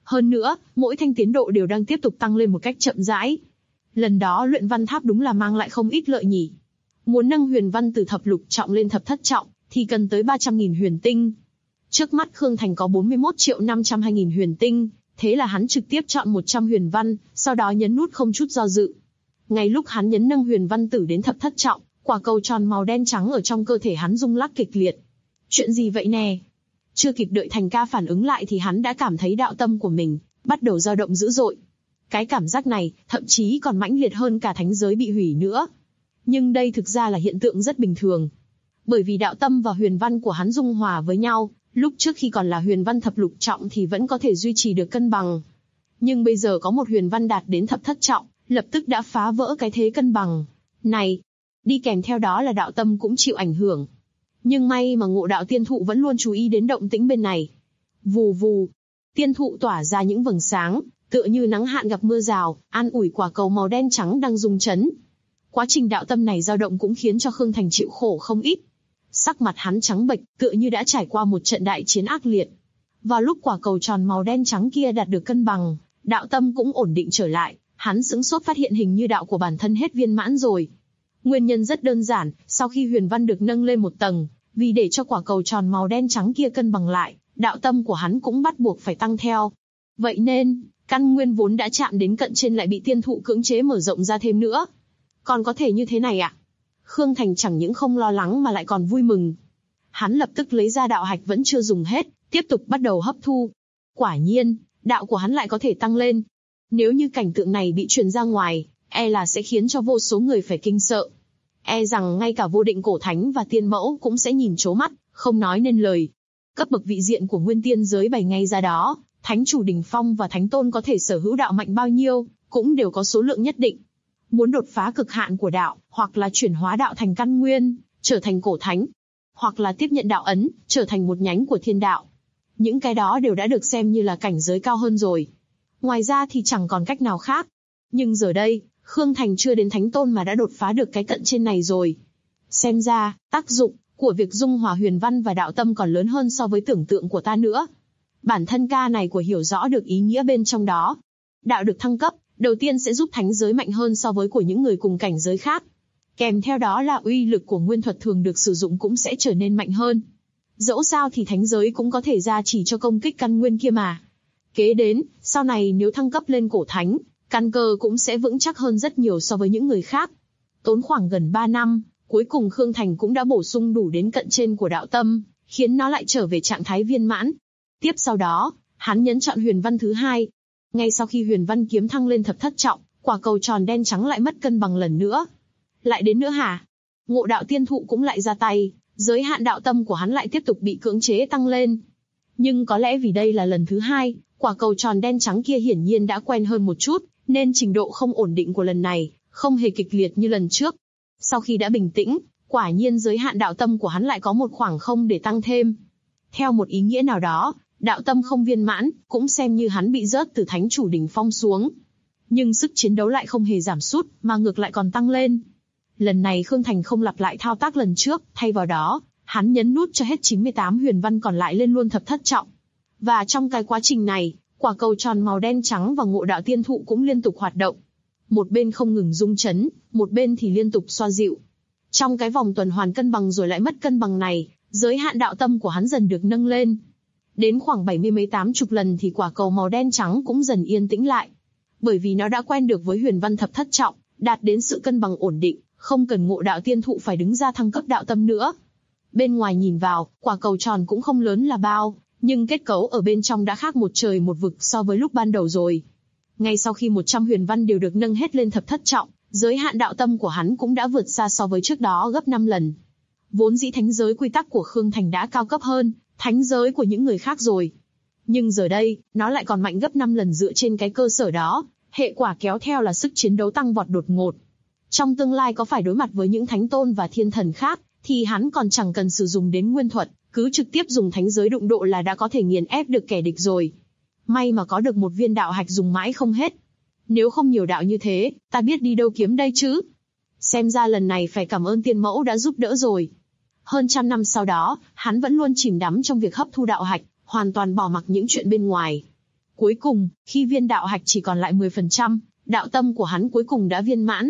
Hơn nữa, mỗi thanh tiến độ đều đang tiếp tục tăng lên một cách chậm rãi. Lần đó luyện văn tháp đúng là mang lại không ít lợi nhỉ. Muốn nâng huyền văn từ thập lục trọng lên thập thất trọng, thì cần tới 300.000 huyền tinh. Trước mắt Khương Thành có 41.502.000 huyền tinh, thế là hắn trực tiếp chọn 100 huyền văn, sau đó nhấn nút không chút do dự. Ngay lúc hắn nhấn nâng huyền văn tử đến thập thất trọng, quả cầu tròn màu đen trắng ở trong cơ thể hắn rung lắc kịch liệt. Chuyện gì vậy nè? Chưa kịp đợi Thành ca phản ứng lại thì hắn đã cảm thấy đạo tâm của mình bắt đầu dao động dữ dội. Cái cảm giác này thậm chí còn mãnh liệt hơn cả thánh giới bị hủy nữa. Nhưng đây thực ra là hiện tượng rất bình thường. Bởi vì đạo tâm và huyền văn của hắn dung hòa với nhau, lúc trước khi còn là huyền văn thập lục trọng thì vẫn có thể duy trì được cân bằng. Nhưng bây giờ có một huyền văn đạt đến thập thất trọng, lập tức đã phá vỡ cái thế cân bằng này. Đi kèm theo đó là đạo tâm cũng chịu ảnh hưởng. Nhưng may mà Ngộ Đạo Tiên Thụ vẫn luôn chú ý đến động tĩnh bên này. Vù vù, tiên thụ tỏa ra những vầng sáng, tựa như nắng hạn gặp mưa rào, an ủi quả cầu màu đen trắng đang rung chấn. Quá trình đạo tâm này dao động cũng khiến cho Khương Thành chịu khổ không ít. Sắc mặt hắn trắng bệch, tựa như đã trải qua một trận đại chiến ác liệt. Vào lúc quả cầu tròn màu đen trắng kia đạt được cân bằng, đạo tâm cũng ổn định trở lại, hắn sững sốt phát hiện hình như đạo của bản thân hết viên mãn rồi. Nguyên nhân rất đơn giản, sau khi huyền văn được nâng lên một tầng, vì để cho quả cầu tròn màu đen trắng kia cân bằng lại, đạo tâm của hắn cũng bắt buộc phải tăng theo. Vậy nên, căn nguyên vốn đã chạm đến cận trên lại bị tiên thụ cưỡng chế mở rộng ra thêm nữa. Còn có thể như thế này à? Khương Thành chẳng những không lo lắng mà lại còn vui mừng. Hắn lập tức lấy ra đạo hạch vẫn chưa dùng hết, tiếp tục bắt đầu hấp thu. Quả nhiên, đạo của hắn lại có thể tăng lên. Nếu như cảnh tượng này bị truyền ra ngoài, e là sẽ khiến cho vô số người phải kinh sợ. E rằng ngay cả vô định cổ thánh và tiên mẫu cũng sẽ nhìn trố mắt, không nói nên lời. Cấp bậc vị diện của nguyên tiên giới bày ngay ra đó, thánh chủ đỉnh phong và thánh tôn có thể sở hữu đạo mạnh bao nhiêu, cũng đều có số lượng nhất định. Muốn đột phá cực hạn của đạo, hoặc là chuyển hóa đạo thành căn nguyên, trở thành cổ thánh, hoặc là tiếp nhận đạo ấn, trở thành một nhánh của thiên đạo. Những cái đó đều đã được xem như là cảnh giới cao hơn rồi. Ngoài ra thì chẳng còn cách nào khác. Nhưng giờ đây, Khương Thành chưa đến thánh tôn mà đã đột phá được cái cận trên này rồi. Xem ra, tác dụng của việc dung hòa huyền văn và đạo tâm còn lớn hơn so với tưởng tượng của ta nữa. Bản thân ca này của hiểu rõ được ý nghĩa bên trong đó. Đạo được thăng cấp, đầu tiên sẽ giúp thánh giới mạnh hơn so với của những người cùng cảnh giới khác. Kèm theo đó là uy lực của nguyên thuật thường được sử dụng cũng sẽ trở nên mạnh hơn. Dẫu sao thì thánh giới cũng có thể gia trì cho công kích căn nguyên kia mà. Kế đến, sau này nếu thăng cấp lên cổ thánh, căn cơ cũng sẽ vững chắc hơn rất nhiều so với những người khác. Tốn khoảng gần 3 năm, cuối cùng Khương Thành cũng đã bổ sung đủ đến cận trên của đạo tâm, khiến nó lại trở về trạng thái viên mãn. Tiếp sau đó, hắn nhấn chọn huyền văn thứ hai. Ngay sau khi huyền văn kiếm thăng lên thập thất trọng, quả cầu tròn đen trắng lại mất cân bằng lần nữa. Lại đến nữa hả? Ngộ Đạo Tiên Thụ cũng lại ra tay, giới hạn đạo tâm của hắn lại tiếp tục bị cưỡng chế tăng lên. Nhưng có lẽ vì đây là lần thứ hai, quả cầu tròn đen trắng kia hiển nhiên đã quen hơn một chút, nên trình độ không ổn định của lần này không hề kịch liệt như lần trước. Sau khi đã bình tĩnh, quả nhiên giới hạn đạo tâm của hắn lại có một khoảng không để tăng thêm. Theo một ý nghĩa nào đó, đạo tâm không viên mãn, cũng xem như hắn bị rớt từ thánh chủ đỉnh phong xuống. Nhưng sức chiến đấu lại không hề giảm sút, mà ngược lại còn tăng lên. Lần này Khương Thành không lặp lại thao tác lần trước, thay vào đó, hắn nhấn nút cho hết 98 huyền văn còn lại lên luôn thập thất trọng. Và trong cái quá trình này, quả cầu tròn màu đen trắng và Ngộ Đạo Tiên Thụ cũng liên tục hoạt động. Một bên không ngừng rung chấn, một bên thì liên tục xoa dịu. Trong cái vòng tuần hoàn cân bằng rồi lại mất cân bằng này, giới hạn đạo tâm của hắn dần được nâng lên. Đến khoảng 70 mấy 80 lần thì quả cầu màu đen trắng cũng dần yên tĩnh lại. Bởi vì nó đã quen được với huyền văn thập thất trọng, đạt đến sự cân bằng ổn định, không cần Ngộ Đạo Tiên Thụ phải đứng ra thăng cấp đạo tâm nữa. Bên ngoài nhìn vào, quả cầu tròn cũng không lớn là bao, nhưng kết cấu ở bên trong đã khác một trời một vực so với lúc ban đầu rồi. Ngay sau khi 100 huyền văn đều được nâng hết lên thập thất trọng, giới hạn đạo tâm của hắn cũng đã vượt xa so với trước đó gấp 5 lần. Vốn dĩ thánh giới quy tắc của Khương Thành đã cao cấp hơn thánh giới của những người khác rồi. Nhưng giờ đây, nó lại còn mạnh gấp 5 lần dựa trên cái cơ sở đó, hệ quả kéo theo là sức chiến đấu tăng vọt đột ngột. Trong tương lai có phải đối mặt với những thánh tôn và thiên thần khác, thì hắn còn chẳng cần sử dụng đến nguyên thuật, cứ trực tiếp dùng thánh giới đụng độ là đã có thể nghiền ép được kẻ địch rồi. May mà có được một viên đạo hạch dùng mãi không hết. Nếu không nhiều đạo như thế, ta biết đi đâu kiếm đây chứ. Xem ra lần này phải cảm ơn tiên mẫu đã giúp đỡ rồi. Hơn 100 năm sau đó, hắn vẫn luôn chìm đắm trong việc hấp thu đạo hạch, hoàn toàn bỏ mặc những chuyện bên ngoài. Cuối cùng, khi viên đạo hạch chỉ còn lại 10%, đạo tâm của hắn cuối cùng đã viên mãn.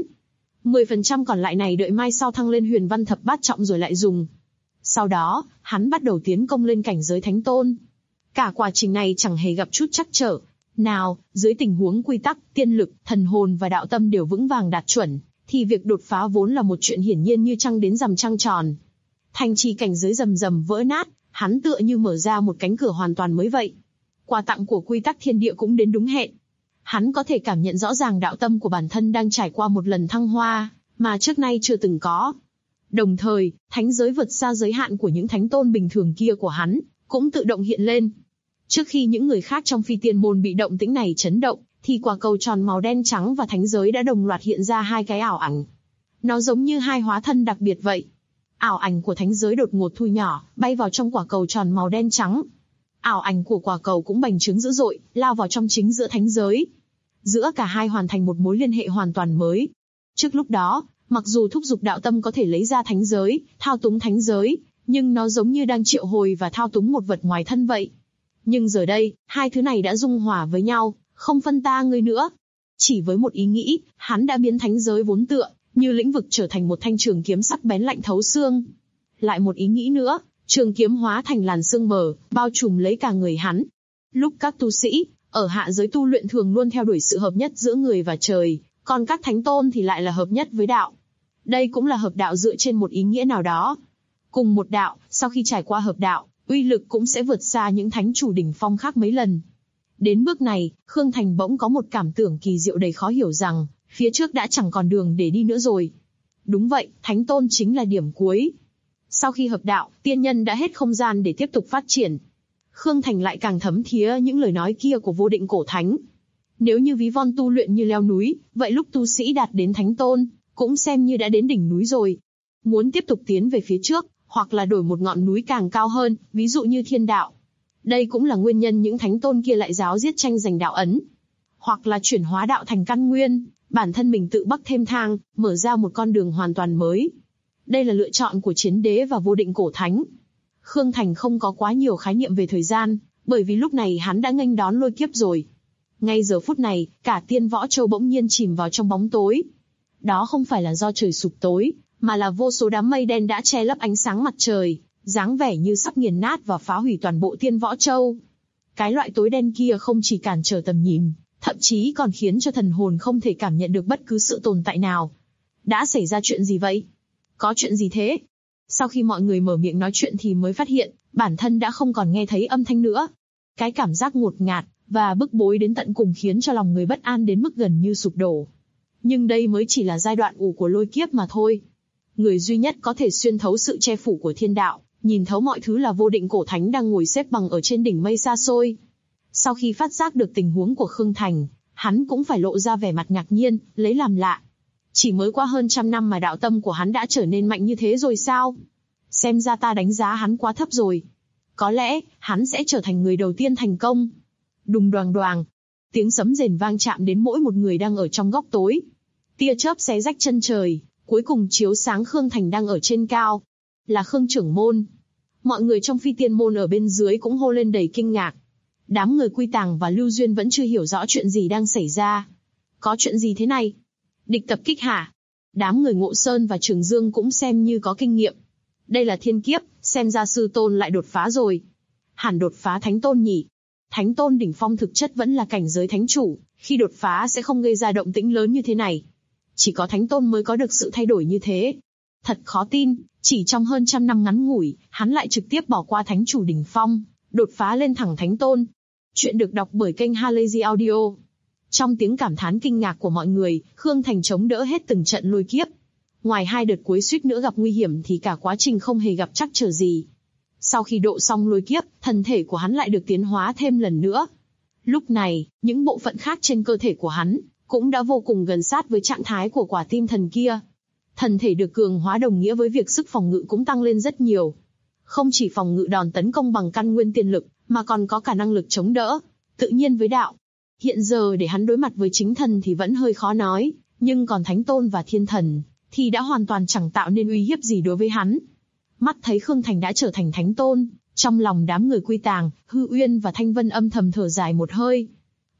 10% còn lại này đợi mai sau thăng lên huyền văn thập bát trọng rồi lại dùng. Sau đó, hắn bắt đầu tiến công lên cảnh giới thánh tôn. Cả quá trình này chẳng hề gặp chút trắc trở nào, dưới tình huống quy tắc, tiên lực, thần hồn và đạo tâm đều vững vàng đạt chuẩn, thì việc đột phá vốn là một chuyện hiển nhiên như trăng đến rằm trăng tròn. Thành trì cảnh giới rầm rầm vỡ nát, hắn tựa như mở ra một cánh cửa hoàn toàn mới vậy. Quà tặng của quy tắc thiên địa cũng đến đúng hẹn. Hắn có thể cảm nhận rõ ràng đạo tâm của bản thân đang trải qua một lần thăng hoa, mà trước nay chưa từng có. Đồng thời, thánh giới vượt xa giới hạn của những thánh tôn bình thường kia của hắn, cũng tự động hiện lên. Trước khi những người khác trong phi tiên môn bị động tĩnh này chấn động, thì quả cầu tròn màu đen trắng và thánh giới đã đồng loạt hiện ra hai cái ảo ảnh. Nó giống như hai hóa thân đặc biệt vậy. Ảo ảnh của thánh giới đột ngột thu nhỏ, bay vào trong quả cầu tròn màu đen trắng. Ảo ảnh của quả cầu cũng bành trướng dữ dội, lao vào trong chính giữa thánh giới. Giữa cả hai hoàn thành một mối liên hệ hoàn toàn mới. Trước lúc đó, mặc dù thúc giục đạo tâm có thể lấy ra thánh giới, thao túng thánh giới, nhưng nó giống như đang triệu hồi và thao túng một vật ngoài thân vậy. Nhưng giờ đây, hai thứ này đã dung hòa với nhau, không phân ta ngươi nữa. Chỉ với một ý nghĩ, hắn đã biến thánh giới vốn tựa như lĩnh vực trở thành một thanh trường kiếm sắc bén lạnh thấu xương. Lại một ý nghĩ nữa, trường kiếm hóa thành làn sương mờ, bao trùm lấy cả người hắn. Lúc các tu sĩ ở hạ giới tu luyện thường luôn theo đuổi sự hợp nhất giữa người và trời, còn các thánh tôn thì lại là hợp nhất với đạo. Đây cũng là hợp đạo dựa trên một ý nghĩa nào đó. Cùng một đạo, sau khi trải qua hợp đạo, uy lực cũng sẽ vượt xa những thánh chủ đỉnh phong khác mấy lần. Đến bước này, Khương Thành bỗng có một cảm tưởng kỳ diệu đầy khó hiểu rằng, phía trước đã chẳng còn đường để đi nữa rồi. Đúng vậy, thánh tôn chính là điểm cuối. Sau khi hợp đạo, tiên nhân đã hết không gian để tiếp tục phát triển. Khương Thành lại càng thấm thía những lời nói kia của vô định cổ thánh. Nếu như ví von tu luyện như leo núi, vậy lúc tu sĩ đạt đến thánh tôn, cũng xem như đã đến đỉnh núi rồi. Muốn tiếp tục tiến về phía trước, hoặc là đổi một ngọn núi càng cao hơn, ví dụ như thiên đạo. Đây cũng là nguyên nhân những thánh tôn kia lại giáo giết tranh giành đạo ấn. Hoặc là chuyển hóa đạo thành căn nguyên, bản thân mình tự bắc thêm thang, mở ra một con đường hoàn toàn mới. Đây là lựa chọn của chiến đế và vô định cổ thánh. Khương Thành không có quá nhiều khái niệm về thời gian, bởi vì lúc này hắn đã nghênh đón lôi kiếp rồi. Ngay giờ phút này, cả Tiên Võ Châu bỗng nhiên chìm vào trong bóng tối. Đó không phải là do trời sụp tối, mà là vô số đám mây đen đã che lấp ánh sáng mặt trời, dáng vẻ như sắp nghiền nát và phá hủy toàn bộ Tiên Võ Châu. Cái loại tối đen kia không chỉ cản trở tầm nhìn, thậm chí còn khiến cho thần hồn không thể cảm nhận được bất cứ sự tồn tại nào. Đã xảy ra chuyện gì vậy? Có chuyện gì thế? Sau khi mọi người mở miệng nói chuyện thì mới phát hiện, bản thân đã không còn nghe thấy âm thanh nữa. Cái cảm giác ngột ngạt và bức bối đến tận cùng khiến cho lòng người bất an đến mức gần như sụp đổ. Nhưng đây mới chỉ là giai đoạn ủ của lôi kiếp mà thôi. Người duy nhất có thể xuyên thấu sự che phủ của thiên đạo, nhìn thấu mọi thứ là vô định cổ thánh đang ngồi xếp bằng ở trên đỉnh mây xa xôi. Sau khi phát giác được tình huống của Khương Thành, hắn cũng phải lộ ra vẻ mặt ngạc nhiên, lấy làm lạ. Chỉ mới qua hơn 100 năm mà đạo tâm của hắn đã trở nên mạnh như thế rồi sao? Xem ra ta đánh giá hắn quá thấp rồi. Có lẽ, hắn sẽ trở thành người đầu tiên thành công. Đùng đoàng đoàng. Tiếng sấm rền vang chạm đến mỗi một người đang ở trong góc tối. Tia chớp xé rách chân trời, cuối cùng chiếu sáng Khương Thành đang ở trên cao. Là Khương trưởng môn. Mọi người trong phi tiên môn ở bên dưới cũng hô lên đầy kinh ngạc. Đám người Quy Tàng và Lưu Duyên vẫn chưa hiểu rõ chuyện gì đang xảy ra. Có chuyện gì thế này? Địch tập kích hả? Đám người Ngộ Sơn và Trường Dương cũng xem như có kinh nghiệm. Đây là thiên kiếp, xem ra sư tôn lại đột phá rồi. Hẳn đột phá thánh tôn nhỉ? Thánh tôn đỉnh phong thực chất vẫn là cảnh giới thánh chủ, khi đột phá sẽ không gây ra động tĩnh lớn như thế này. Chỉ có thánh tôn mới có được sự thay đổi như thế. Thật khó tin, chỉ trong hơn 100 năm ngắn ngủi, hắn lại trực tiếp bỏ qua thánh chủ đỉnh phong, đột phá lên thẳng thánh tôn. Chuyện được đọc bởi kênh Halazy Audio. Trong tiếng cảm thán kinh ngạc của mọi người, Khương Thành chống đỡ hết từng trận lôi kiếp. Ngoài hai đợt cuối suýt nữa gặp nguy hiểm thì cả quá trình không hề gặp trắc trở gì. Sau khi độ xong lôi kiếp, thân thể của hắn lại được tiến hóa thêm lần nữa. Lúc này, những bộ phận khác trên cơ thể của hắn cũng đã vô cùng gần sát với trạng thái của quả tim thần kia. Thần thể được cường hóa đồng nghĩa với việc sức phòng ngự cũng tăng lên rất nhiều. Không chỉ phòng ngự đòn tấn công bằng căn nguyên tiên lực, mà còn có cả năng lực chống đỡ, tự nhiên với đạo. Hiện giờ để hắn đối mặt với chính thần thì vẫn hơi khó nói, nhưng còn thánh tôn và thiên thần thì đã hoàn toàn chẳng tạo nên uy hiếp gì đối với hắn. Mắt thấy Khương Thành đã trở thành thánh tôn, trong lòng đám người Quy Tàng, Hư Uyên và Thanh Vân âm thầm thở dài một hơi.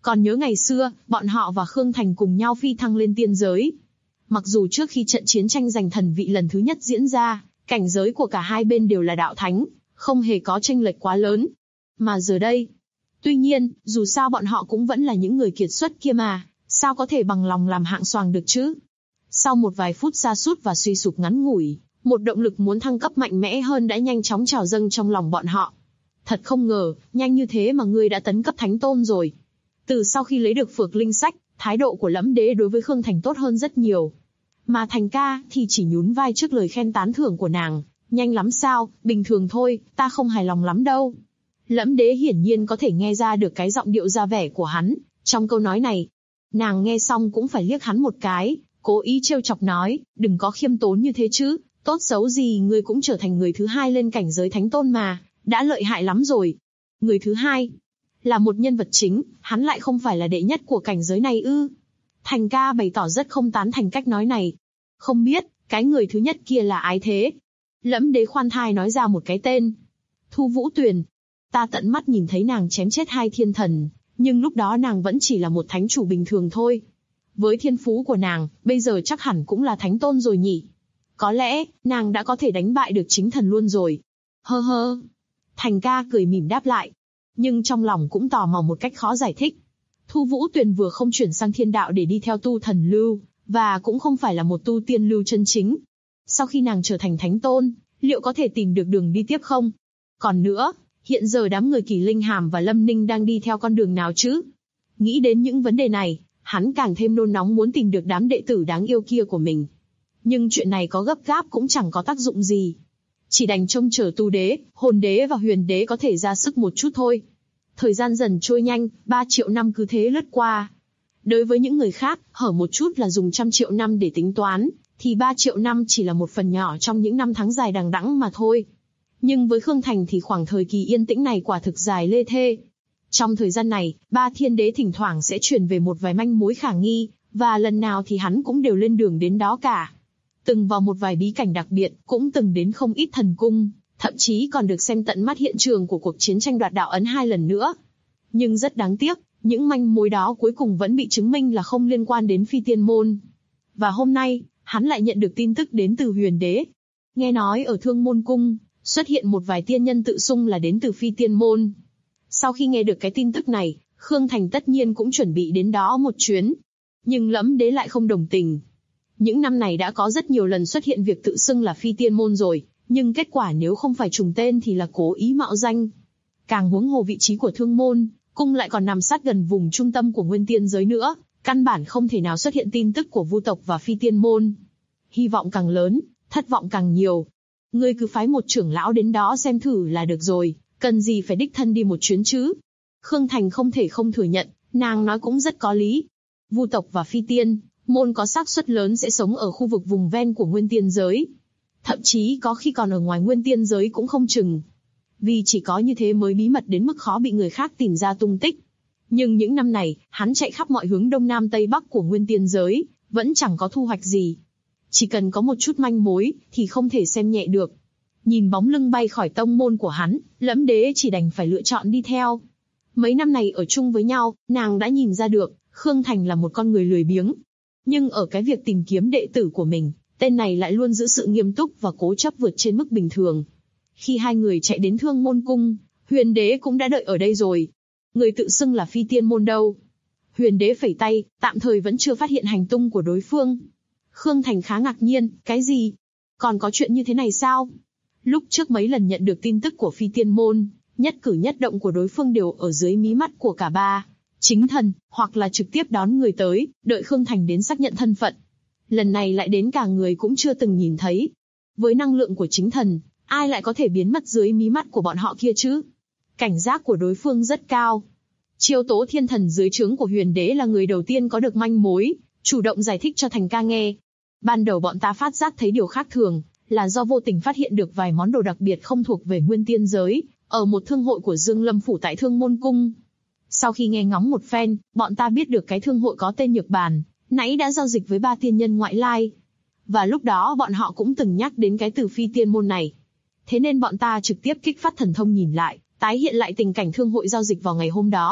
Còn nhớ ngày xưa, bọn họ và Khương Thành cùng nhau phi thăng lên tiên giới. Mặc dù trước khi trận chiến tranh giành thần vị lần thứ nhất diễn ra, cảnh giới của cả hai bên đều là đạo thánh, không hề có chênh lệch quá lớn. Mà giờ đây, tuy nhiên, dù sao bọn họ cũng vẫn là những người kiệt xuất kia mà, sao có thể bằng lòng làm hạng xoàng được chứ? Sau một vài phút sa sút và suy sụp ngắn ngủi, một động lực muốn thăng cấp mạnh mẽ hơn đã nhanh chóng trào dâng trong lòng bọn họ. Thật không ngờ, nhanh như thế mà ngươi đã tấn cấp thánh tôn rồi. Từ sau khi lấy được Phược Linh Sách, thái độ của Lẫm Đế đối với Khương Thành tốt hơn rất nhiều. Mà Thành ca thì chỉ nhún vai trước lời khen tán thưởng của nàng. Nhanh lắm sao, bình thường thôi, ta không hài lòng lắm đâu. Lẫm Đế hiển nhiên có thể nghe ra được cái giọng điệu ra vẻ của hắn trong câu nói này. Nàng nghe xong cũng phải liếc hắn một cái, cố ý trêu chọc nói, đừng có khiêm tốn như thế chứ, tốt xấu gì ngươi cũng trở thành người thứ hai lên cảnh giới thánh tôn mà, đã lợi hại lắm rồi. Người thứ hai là một nhân vật chính, hắn lại không phải là đệ nhất của cảnh giới này ư? Thành ca bày tỏ rất không tán thành cách nói này. Không biết, cái người thứ nhất kia là ai thế? Lẫm Đế khoan thai nói ra một cái tên. Thu Vũ Tuyền. Ta tận mắt nhìn thấy nàng chém chết 2 thiên thần, nhưng lúc đó nàng vẫn chỉ là một thánh chủ bình thường thôi. Với thiên phú của nàng, bây giờ chắc hẳn cũng là thánh tôn rồi nhỉ? Có lẽ, nàng đã có thể đánh bại được chính thần luôn rồi. Hơ hơ. Thành ca cười mỉm đáp lại. Nhưng trong lòng cũng tò mò một cách khó giải thích. Thu Vũ Tuyền vừa không chuyển sang thiên đạo để đi theo tu thần lưu, và cũng không phải là một tu tiên lưu chân chính. Sau khi nàng trở thành thánh tôn, liệu có thể tìm được đường đi tiếp không? Còn nữa, hiện giờ đám người Kỳ Linh Hàm và Lâm Ninh đang đi theo con đường nào chứ? Nghĩ đến những vấn đề này, hắn càng thêm nôn nóng muốn tìm được đám đệ tử đáng yêu kia của mình. Nhưng chuyện này có gấp gáp cũng chẳng có tác dụng gì. Chỉ đành trông chờ Tu Đế, Hồn Đế và Huyền Đế có thể ra sức một chút thôi. Thời gian dần trôi nhanh, 3 triệu năm cứ thế lướt qua. Đối với những người khác, hở một chút là dùng 100 triệu năm để tính toán, thì 3 triệu năm chỉ là một phần nhỏ trong những năm tháng dài đằng đẵng mà thôi. Nhưng với Khương Thành thì khoảng thời kỳ yên tĩnh này quả thực dài lê thê. Trong thời gian này, 3 thiên đế thỉnh thoảng sẽ truyền về một vài manh mối khả nghi, và lần nào thì hắn cũng đều lên đường đến đó cả. Từng vào một vài bí cảnh đặc biệt, cũng từng đến không ít thần cung, thậm chí còn được xem tận mắt hiện trường của cuộc chiến tranh đoạt đạo ấn 2 lần nữa. Nhưng rất đáng tiếc, những manh mối đó cuối cùng vẫn bị chứng minh là không liên quan đến Phi Tiên Môn. Và hôm nay, hắn lại nhận được tin tức đến từ Huyền Đế. Nghe nói ở Thương Môn Cung, xuất hiện một vài tiên nhân tự xưng là đến từ Phi Tiên Môn. Sau khi nghe được cái tin tức này, Khương Thành tất nhiên cũng chuẩn bị đến đó một chuyến. Nhưng Lẫm Đế lại không đồng tình. Những năm này đã có rất nhiều lần xuất hiện việc tự xưng là Phi Tiên Môn rồi, nhưng kết quả nếu không phải trùng tên thì là cố ý mạo danh. Càng huống hồ vị trí của Thương Môn Cung lại còn nằm sát gần vùng trung tâm của Nguyên Tiên giới nữa, căn bản không thể nào xuất hiện tin tức của Vu tộc và Phi Tiên Môn. Hy vọng càng lớn, thất vọng càng nhiều. Ngươi cứ phái một trưởng lão đến đó xem thử là được rồi, cần gì phải đích thân đi một chuyến chứ? Khương Thành không thể không thừa nhận, nàng nói cũng rất có lý. Vu tộc và Phi Tiên Môn có xác suất lớn sẽ sống ở khu vực vùng ven của Nguyên Tiên giới. Thậm chí có khi còn ở ngoài Nguyên Tiên giới cũng không chừng. Vì chỉ có như thế mới bí mật đến mức khó bị người khác tìm ra tung tích. Nhưng những năm này, hắn chạy khắp mọi hướng đông nam tây bắc của Nguyên Tiên giới, vẫn chẳng có thu hoạch gì. Chỉ cần có một chút manh mối, thì không thể xem nhẹ được. Nhìn bóng lưng bay khỏi tông môn của hắn, Lẫm Đế chỉ đành phải lựa chọn đi theo. Mấy năm này ở chung với nhau, nàng đã nhìn ra được, Khương Thành là một con người lười biếng. Nhưng ở cái việc tìm kiếm đệ tử của mình, tên này lại luôn giữ sự nghiêm túc và cố chấp vượt trên mức bình thường. Khi hai người chạy đến Thương Môn Cung, Huyền Đế cũng đã đợi ở đây rồi. Người tự xưng là Phi Tiên Môn đâu? Huyền Đế phẩy tay, tạm thời vẫn chưa phát hiện hành tung của đối phương. Khương Thành khá ngạc nhiên, cái gì? Còn có chuyện như thế này sao? Lúc trước mấy lần nhận được tin tức của Phi Tiên Môn, nhất cử nhất động của đối phương đều ở dưới mí mắt của cả ba chính thần, hoặc là trực tiếp đón người tới, đợi Khương Thành đến xác nhận thân phận. Lần này lại đến cả người cũng chưa từng nhìn thấy. Với năng lượng của chính thần, ai lại có thể biến mất dưới mí mắt của bọn họ kia chứ? Cảnh giác của đối phương rất cao. Chiêu Tố Thiên Thần dưới trướng của Huyền Đế là người đầu tiên có được manh mối, chủ động giải thích cho Thành ca nghe. Ban đầu bọn ta phát giác thấy điều khác thường, là do vô tình phát hiện được vài món đồ đặc biệt không thuộc về Nguyên Tiên giới, ở một thương hội của Dương Lâm Phủ tại Thương Môn Cung. Sau khi nghe ngóng một phen, bọn ta biết được cái thương hội có tên Nhược Bàn, nãy đã giao dịch với 3 tiên nhân ngoại lai. Và lúc đó bọn họ cũng từng nhắc đến cái từ Phi Tiên Môn này. Thế nên bọn ta trực tiếp kích phát thần thông nhìn lại, tái hiện lại tình cảnh thương hội giao dịch vào ngày hôm đó,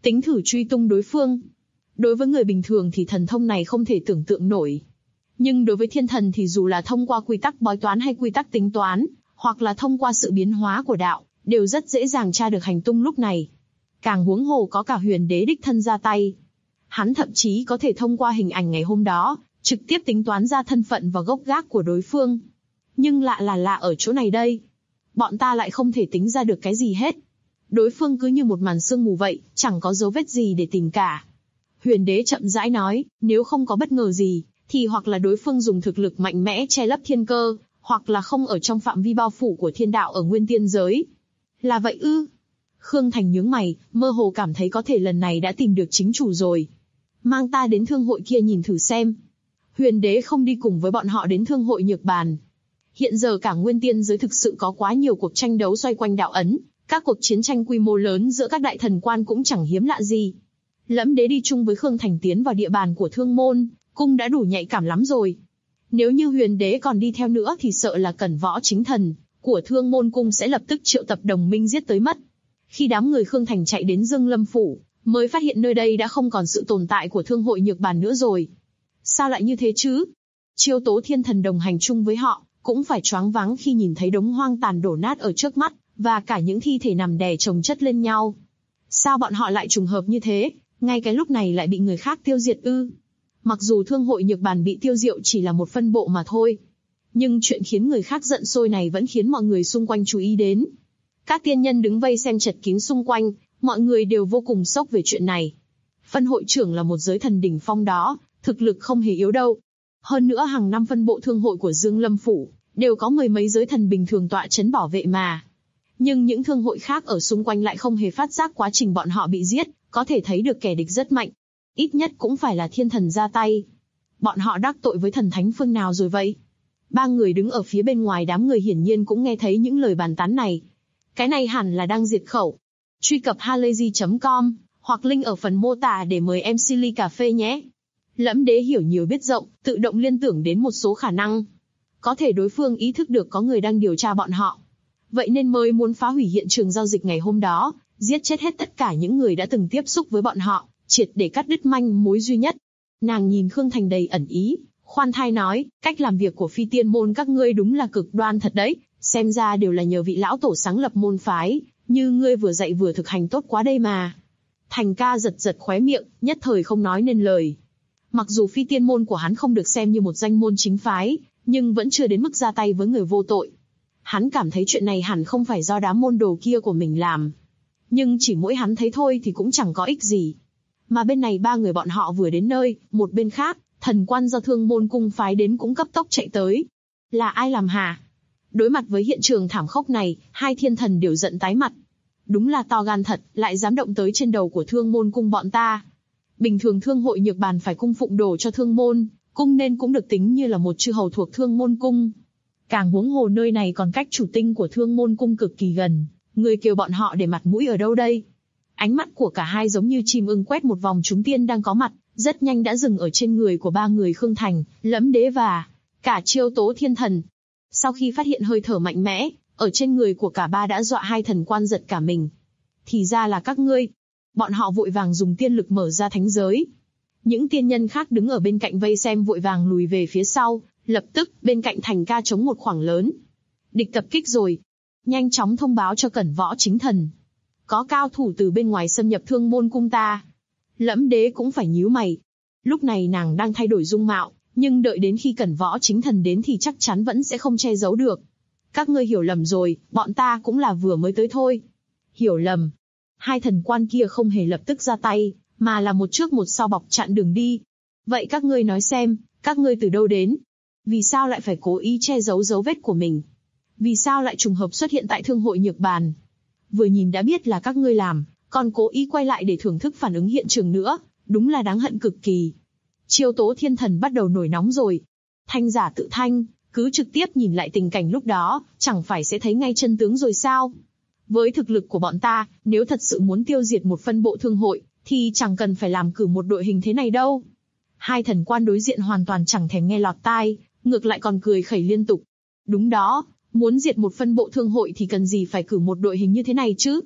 tính thử truy tung đối phương. Đối với người bình thường thì thần thông này không thể tưởng tượng nổi. Nhưng đối với thiên thần thì dù là thông qua quy tắc bói toán hay quy tắc tính toán, hoặc là thông qua sự biến hóa của đạo, đều rất dễ dàng tra được hành tung lúc này. Càng huống hồ có cả huyền đế đích thân ra tay. Hắn thậm chí có thể thông qua hình ảnh ngày hôm đó, trực tiếp tính toán ra thân phận và gốc gác của đối phương. Nhưng lạ là lạ ở chỗ này đây. Bọn ta lại không thể tính ra được cái gì hết. Đối phương cứ như một màn sương mù vậy, chẳng có dấu vết gì để tìm cả. Huyền đế chậm rãi nói, nếu không có bất ngờ gì, thì hoặc là đối phương dùng thực lực mạnh mẽ che lấp thiên cơ, hoặc là không ở trong phạm vi bao phủ của thiên đạo ở nguyên tiên giới. Là vậy ư? Khương Thành nhướng mày, mơ hồ cảm thấy có thể lần này đã tìm được chính chủ rồi. Mang ta đến thương hội kia nhìn thử xem. Huyền đế không đi cùng với bọn họ đến thương hội Nhược Bàn. Hiện giờ cả nguyên tiên giới thực sự có quá nhiều cuộc tranh đấu xoay quanh đạo ấn, các cuộc chiến tranh quy mô lớn giữa các đại thần quan cũng chẳng hiếm lạ gì. Lẫm đế đi chung với Khương Thành tiến vào địa bàn của Thương Môn Cung đã đủ nhạy cảm lắm rồi. Nếu như huyền đế còn đi theo nữa thì sợ là Cẩn Võ chính thần của Thương Môn Cung sẽ lập tức triệu tập đồng minh giết tới mất. Khi đám người Khương Thành chạy đến Dương Lâm Phủ, mới phát hiện nơi đây đã không còn sự tồn tại của Thương hội Nhược Bàn nữa rồi. Sao lại như thế chứ? Chiêu Tố Thiên Thần đồng hành chung với họ, cũng phải choáng váng khi nhìn thấy đống hoang tàn đổ nát ở trước mắt, và cả những thi thể nằm đè chồng chất lên nhau. Sao bọn họ lại trùng hợp như thế, ngay cái lúc này lại bị người khác tiêu diệt ư? Mặc dù Thương hội Nhược Bàn bị tiêu diệt chỉ là một phân bộ mà thôi, nhưng chuyện khiến người khác giận sôi này vẫn khiến mọi người xung quanh chú ý đến. Các tiên nhân đứng vây xem chật kín xung quanh, mọi người đều vô cùng sốc về chuyện này. Phân hội trưởng là một giới thần đỉnh phong đó, thực lực không hề yếu đâu. Hơn nữa hàng năm phân bộ thương hội của Dương Lâm Phủ đều có mười mấy giới thần bình thường tọa chấn bảo vệ mà. Nhưng những thương hội khác ở xung quanh lại không hề phát giác quá trình bọn họ bị giết, có thể thấy được kẻ địch rất mạnh. Ít nhất cũng phải là thiên thần ra tay. Bọn họ đắc tội với thần thánh phương nào rồi vậy? Ba người đứng ở phía bên ngoài đám người hiển nhiên cũng nghe thấy những lời bàn tán này. Cái này hẳn là đang diệt khẩu. Truy cập halayzi.com hoặc link ở phần mô tả để mời em Silly cà phê nhé. Lẫm đế hiểu nhiều biết rộng, tự động liên tưởng đến một số khả năng. Có thể đối phương ý thức được có người đang điều tra bọn họ. Vậy nên mới muốn phá hủy hiện trường giao dịch ngày hôm đó, giết chết hết tất cả những người đã từng tiếp xúc với bọn họ, triệt để cắt đứt manh mối duy nhất. Nàng nhìn Khương Thành đầy ẩn ý, khoan thai nói, cách làm việc của phi tiên môn các ngươi đúng là cực đoan thật đấy, xem ra đều là nhờ vị lão tổ sáng lập môn phái, như ngươi vừa dạy vừa thực hành tốt quá đây mà. Thành ca giật giật khóe miệng, nhất thời không nói nên lời. Mặc dù phi tiên môn của hắn không được xem như một danh môn chính phái, nhưng vẫn chưa đến mức ra tay với người vô tội. Hắn cảm thấy chuyện này hẳn không phải do đám môn đồ kia của mình làm. Nhưng chỉ mỗi hắn thấy thôi thì cũng chẳng có ích gì. Mà bên này ba người bọn họ vừa đến nơi, một bên khác, thần quan do Thương Môn Cung phái đến cũng cấp tốc chạy tới. Là ai làm hả? Đối mặt với hiện trường thảm khốc này, hai thiên thần đều giận tái mặt. Đúng là to gan thật, lại dám động tới trên đầu của Thương Môn Cung bọn ta. Bình thường Thương hội Nhược Bàn phải cung phụng đồ cho Thương Môn Cung nên cũng được tính như là một chư hầu thuộc Thương Môn Cung. Càng huống hồ nơi này còn cách chủ tinh của Thương Môn Cung cực kỳ gần, người kêu bọn họ để mặt mũi ở đâu đây? Ánh mắt của cả hai giống như chim ưng quét một vòng chúng tiên đang có mặt, rất nhanh đã dừng ở trên người của ba người Khương Thành, Lẫm đế và cả Chiêu Tố Thiên Thần. Sau khi phát hiện hơi thở mạnh mẽ ở trên người của cả ba đã dọa hai thần quan giật cả mình. Thì ra là các ngươi. Bọn họ vội vàng dùng tiên lực mở ra thánh giới. Những tiên nhân khác đứng ở bên cạnh vây xem vội vàng lùi về phía sau, lập tức bên cạnh Thành ca chống một khoảng lớn. Địch tập kích rồi. Nhanh chóng thông báo cho Cẩn Võ chính thần. Có cao thủ từ bên ngoài xâm nhập Thương Môn Cung ta. Lẫm đế cũng phải nhíu mày. Lúc này nàng đang thay đổi dung mạo, nhưng đợi đến khi Cẩn Võ chính thần đến thì chắc chắn vẫn sẽ không che giấu được. Các ngươi hiểu lầm rồi, bọn ta cũng là vừa mới tới thôi. Hiểu lầm. Hai thần quan kia không hề lập tức ra tay, mà là một trước một sau bọc chặn đường đi. Vậy các ngươi nói xem, các ngươi từ đâu đến? Vì sao lại phải cố ý che giấu dấu vết của mình? Vì sao lại trùng hợp xuất hiện tại Thương hội Nhược Bàn? Vừa nhìn đã biết là các ngươi làm, còn cố ý quay lại để thưởng thức phản ứng hiện trường nữa, đúng là đáng hận cực kỳ. Chiêu Tố Thiên Thần bắt đầu nổi nóng rồi. Thanh giả tự thanh, cứ trực tiếp nhìn lại tình cảnh lúc đó, chẳng phải sẽ thấy ngay chân tướng rồi sao? Với thực lực của bọn ta, nếu thật sự muốn tiêu diệt một phân bộ thương hội, thì chẳng cần phải làm cử một đội hình thế này đâu. Hai thần quan đối diện hoàn toàn chẳng thèm nghe lọt tai, ngược lại còn cười khẩy liên tục. Đúng đó, muốn diệt một phân bộ thương hội thì cần gì phải cử một đội hình như thế này chứ?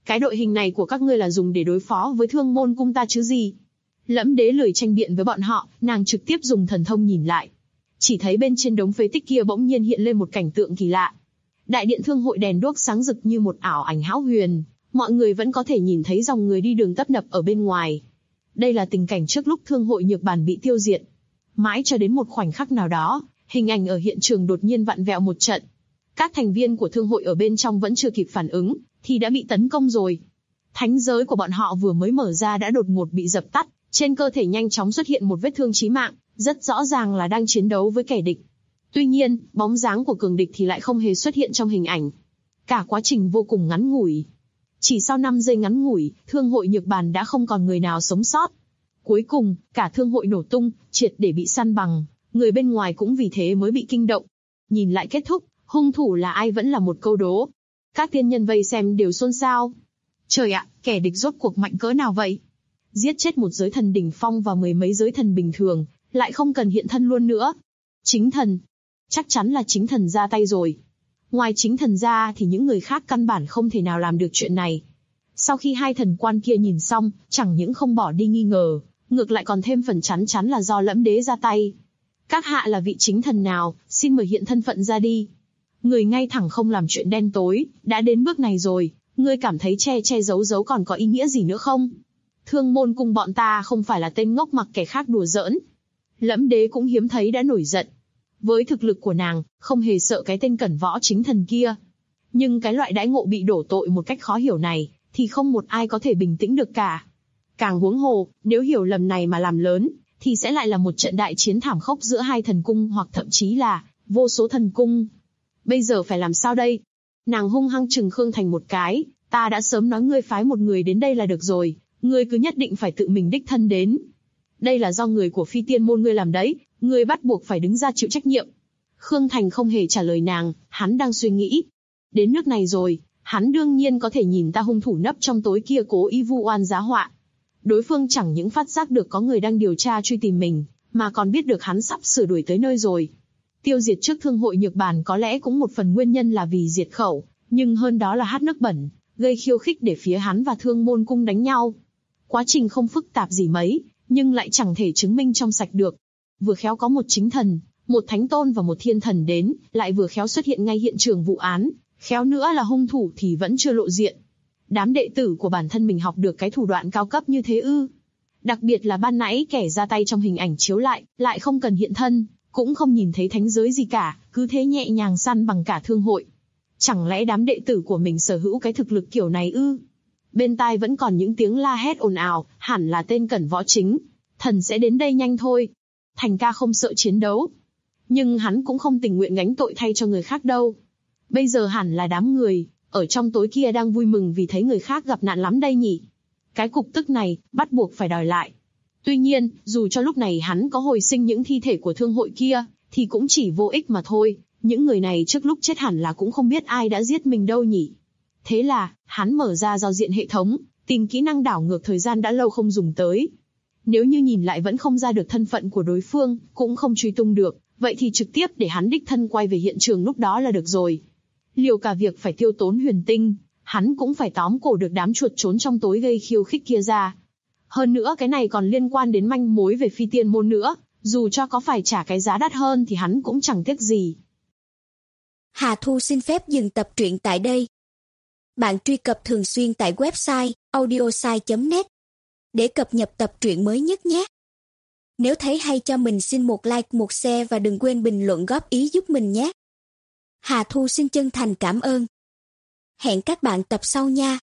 Cái đội hình này của các ngươi là dùng để đối phó với Thương Môn Cung ta chứ gì? Lẫm Đế lười tranh biện với bọn họ, nàng trực tiếp dùng thần thông nhìn lại. Chỉ thấy bên trên đống phế tích kia bỗng nhiên hiện lên một cảnh tượng kỳ lạ. Đại điện thương hội đèn đuốc sáng rực như một ảo ảnh hão huyền, mọi người vẫn có thể nhìn thấy dòng người đi đường tấp nập ở bên ngoài. Đây là tình cảnh trước lúc thương hội Nhược Bản bị tiêu diệt. Mãi cho đến một khoảnh khắc nào đó, hình ảnh ở hiện trường đột nhiên vặn vẹo một trận. Các thành viên của thương hội ở bên trong vẫn chưa kịp phản ứng, thì đã bị tấn công rồi. Thánh giới của bọn họ vừa mới mở ra đã đột ngột bị dập tắt, trên cơ thể nhanh chóng xuất hiện một vết thương chí mạng, rất rõ ràng là đang chiến đấu với kẻ địch. Tuy nhiên, bóng dáng của cường địch thì lại không hề xuất hiện trong hình ảnh. Cả quá trình vô cùng ngắn ngủi. Chỉ sau 5 giây ngắn ngủi, thương hội Nhược Bản đã không còn người nào sống sót. Cuối cùng, cả thương hội nổ tung, triệt để bị săn bằng, người bên ngoài cũng vì thế mới bị kinh động. Nhìn lại kết thúc, hung thủ là ai vẫn là một câu đố. Các tiên nhân vây xem đều xôn xao. Trời ạ, kẻ địch rốt cuộc mạnh cỡ nào vậy? Giết chết một giới thần đỉnh phong và mười mấy giới thần bình thường, lại không cần hiện thân luôn nữa. Chính thần. Chắc chắn là chính thần ra tay rồi. Ngoài chính thần ra thì những người khác căn bản không thể nào làm được chuyện này. Sau khi hai thần quan kia nhìn xong, chẳng những không bỏ đi nghi ngờ, ngược lại còn thêm phần chắn chắn là do Lẫm Đế ra tay. Các hạ là vị chính thần nào, xin mời hiện thân phận ra đi. Người ngay thẳng không làm chuyện đen tối, đã đến bước này rồi, ngươi cảm thấy che che giấu giấu còn có ý nghĩa gì nữa không? Thương Môn Cung bọn ta không phải là tên ngốc mặc kẻ khác đùa giỡn. Lẫm Đế cũng hiếm thấy đã nổi giận. Với thực lực của nàng, không hề sợ cái tên cẩn võ chính thần kia. Nhưng cái loại đãi ngộ bị đổ tội một cách khó hiểu này, thì không một ai có thể bình tĩnh được cả. Càng huống hồ, nếu hiểu lầm này mà làm lớn, thì sẽ lại là một trận đại chiến thảm khốc giữa hai thần cung hoặc thậm chí là vô số thần cung. Bây giờ phải làm sao đây? Nàng hung hăng trừng Khương Thành một cái, ta đã sớm nói ngươi phái một người đến đây là được rồi, ngươi cứ nhất định phải tự mình đích thân đến. Đây là do người của Phi Tiên môn ngươi làm đấy, ngươi bắt buộc phải đứng ra chịu trách nhiệm. Khương Thành không hề trả lời nàng, hắn đang suy nghĩ. Đến nước này rồi, hắn đương nhiên có thể nhìn ta hung thủ nấp trong tối kia cố ý vu oan giá họa. Đối phương chẳng những phát giác được có người đang điều tra truy tìm mình, mà còn biết được hắn sắp sửa đuổi tới nơi rồi. Tiêu diệt trước thương hội Nhược Bản có lẽ cũng một phần nguyên nhân là vì diệt khẩu, nhưng hơn đó là hát nước bẩn, gây khiêu khích để phía hắn và Thương Môn Cung đánh nhau. Quá trình không phức tạp gì mấy, nhưng lại chẳng thể chứng minh trong sạch được. Vừa khéo có một chính thần, một thánh tôn và một thiên thần đến, lại vừa khéo xuất hiện ngay hiện trường vụ án, khéo nữa là hung thủ thì vẫn chưa lộ diện. Đám đệ tử của bản thân mình học được cái thủ đoạn cao cấp như thế ư? Đặc biệt là ban nãy kẻ ra tay trong hình ảnh chiếu lại không cần hiện thân, cũng không nhìn thấy thánh giới gì cả, cứ thế nhẹ nhàng săn bằng cả thương hội. Chẳng lẽ đám đệ tử của mình sở hữu cái thực lực kiểu này ư? Bên tai vẫn còn những tiếng la hét ồn ào, hẳn là tên cẩn võ chính. Thần sẽ đến đây nhanh thôi. Thành ca không sợ chiến đấu. Nhưng hắn cũng không tình nguyện gánh tội thay cho người khác đâu. Bây giờ hẳn là đám người ở trong tối kia đang vui mừng vì thấy người khác gặp nạn lắm đây nhỉ. Cái cục tức này, bắt buộc phải đòi lại. Tuy nhiên, dù cho lúc này hắn có hồi sinh những thi thể của thương hội kia, thì cũng chỉ vô ích mà thôi. Những người này trước lúc chết hẳn là cũng không biết ai đã giết mình đâu nhỉ. Thế là, hắn mở ra giao diện hệ thống, tìm kỹ năng đảo ngược thời gian đã lâu không dùng tới. Nếu như nhìn lại vẫn không ra được thân phận của đối phương, cũng không truy tung được, vậy thì trực tiếp để hắn đích thân quay về hiện trường lúc đó là được rồi. Liều cả việc phải tiêu tốn huyền tinh, hắn cũng phải tóm cổ được đám chuột trốn trong tối gây khiêu khích kia ra. Hơn nữa cái này còn liên quan đến manh mối về Phi Tiên môn nữa, dù cho có phải trả cái giá đắt hơn thì hắn cũng chẳng tiếc gì. Hà Thu xin phép dừng tập truyện tại đây. Bạn truy cập thường xuyên tại website audiosai.net để cập nhật tập truyện mới nhất nhé. Nếu thấy hay cho mình xin một like, một share và đừng quên bình luận góp ý giúp mình nhé. Hà Thu xin chân thành cảm ơn. Hẹn các bạn tập sau nha.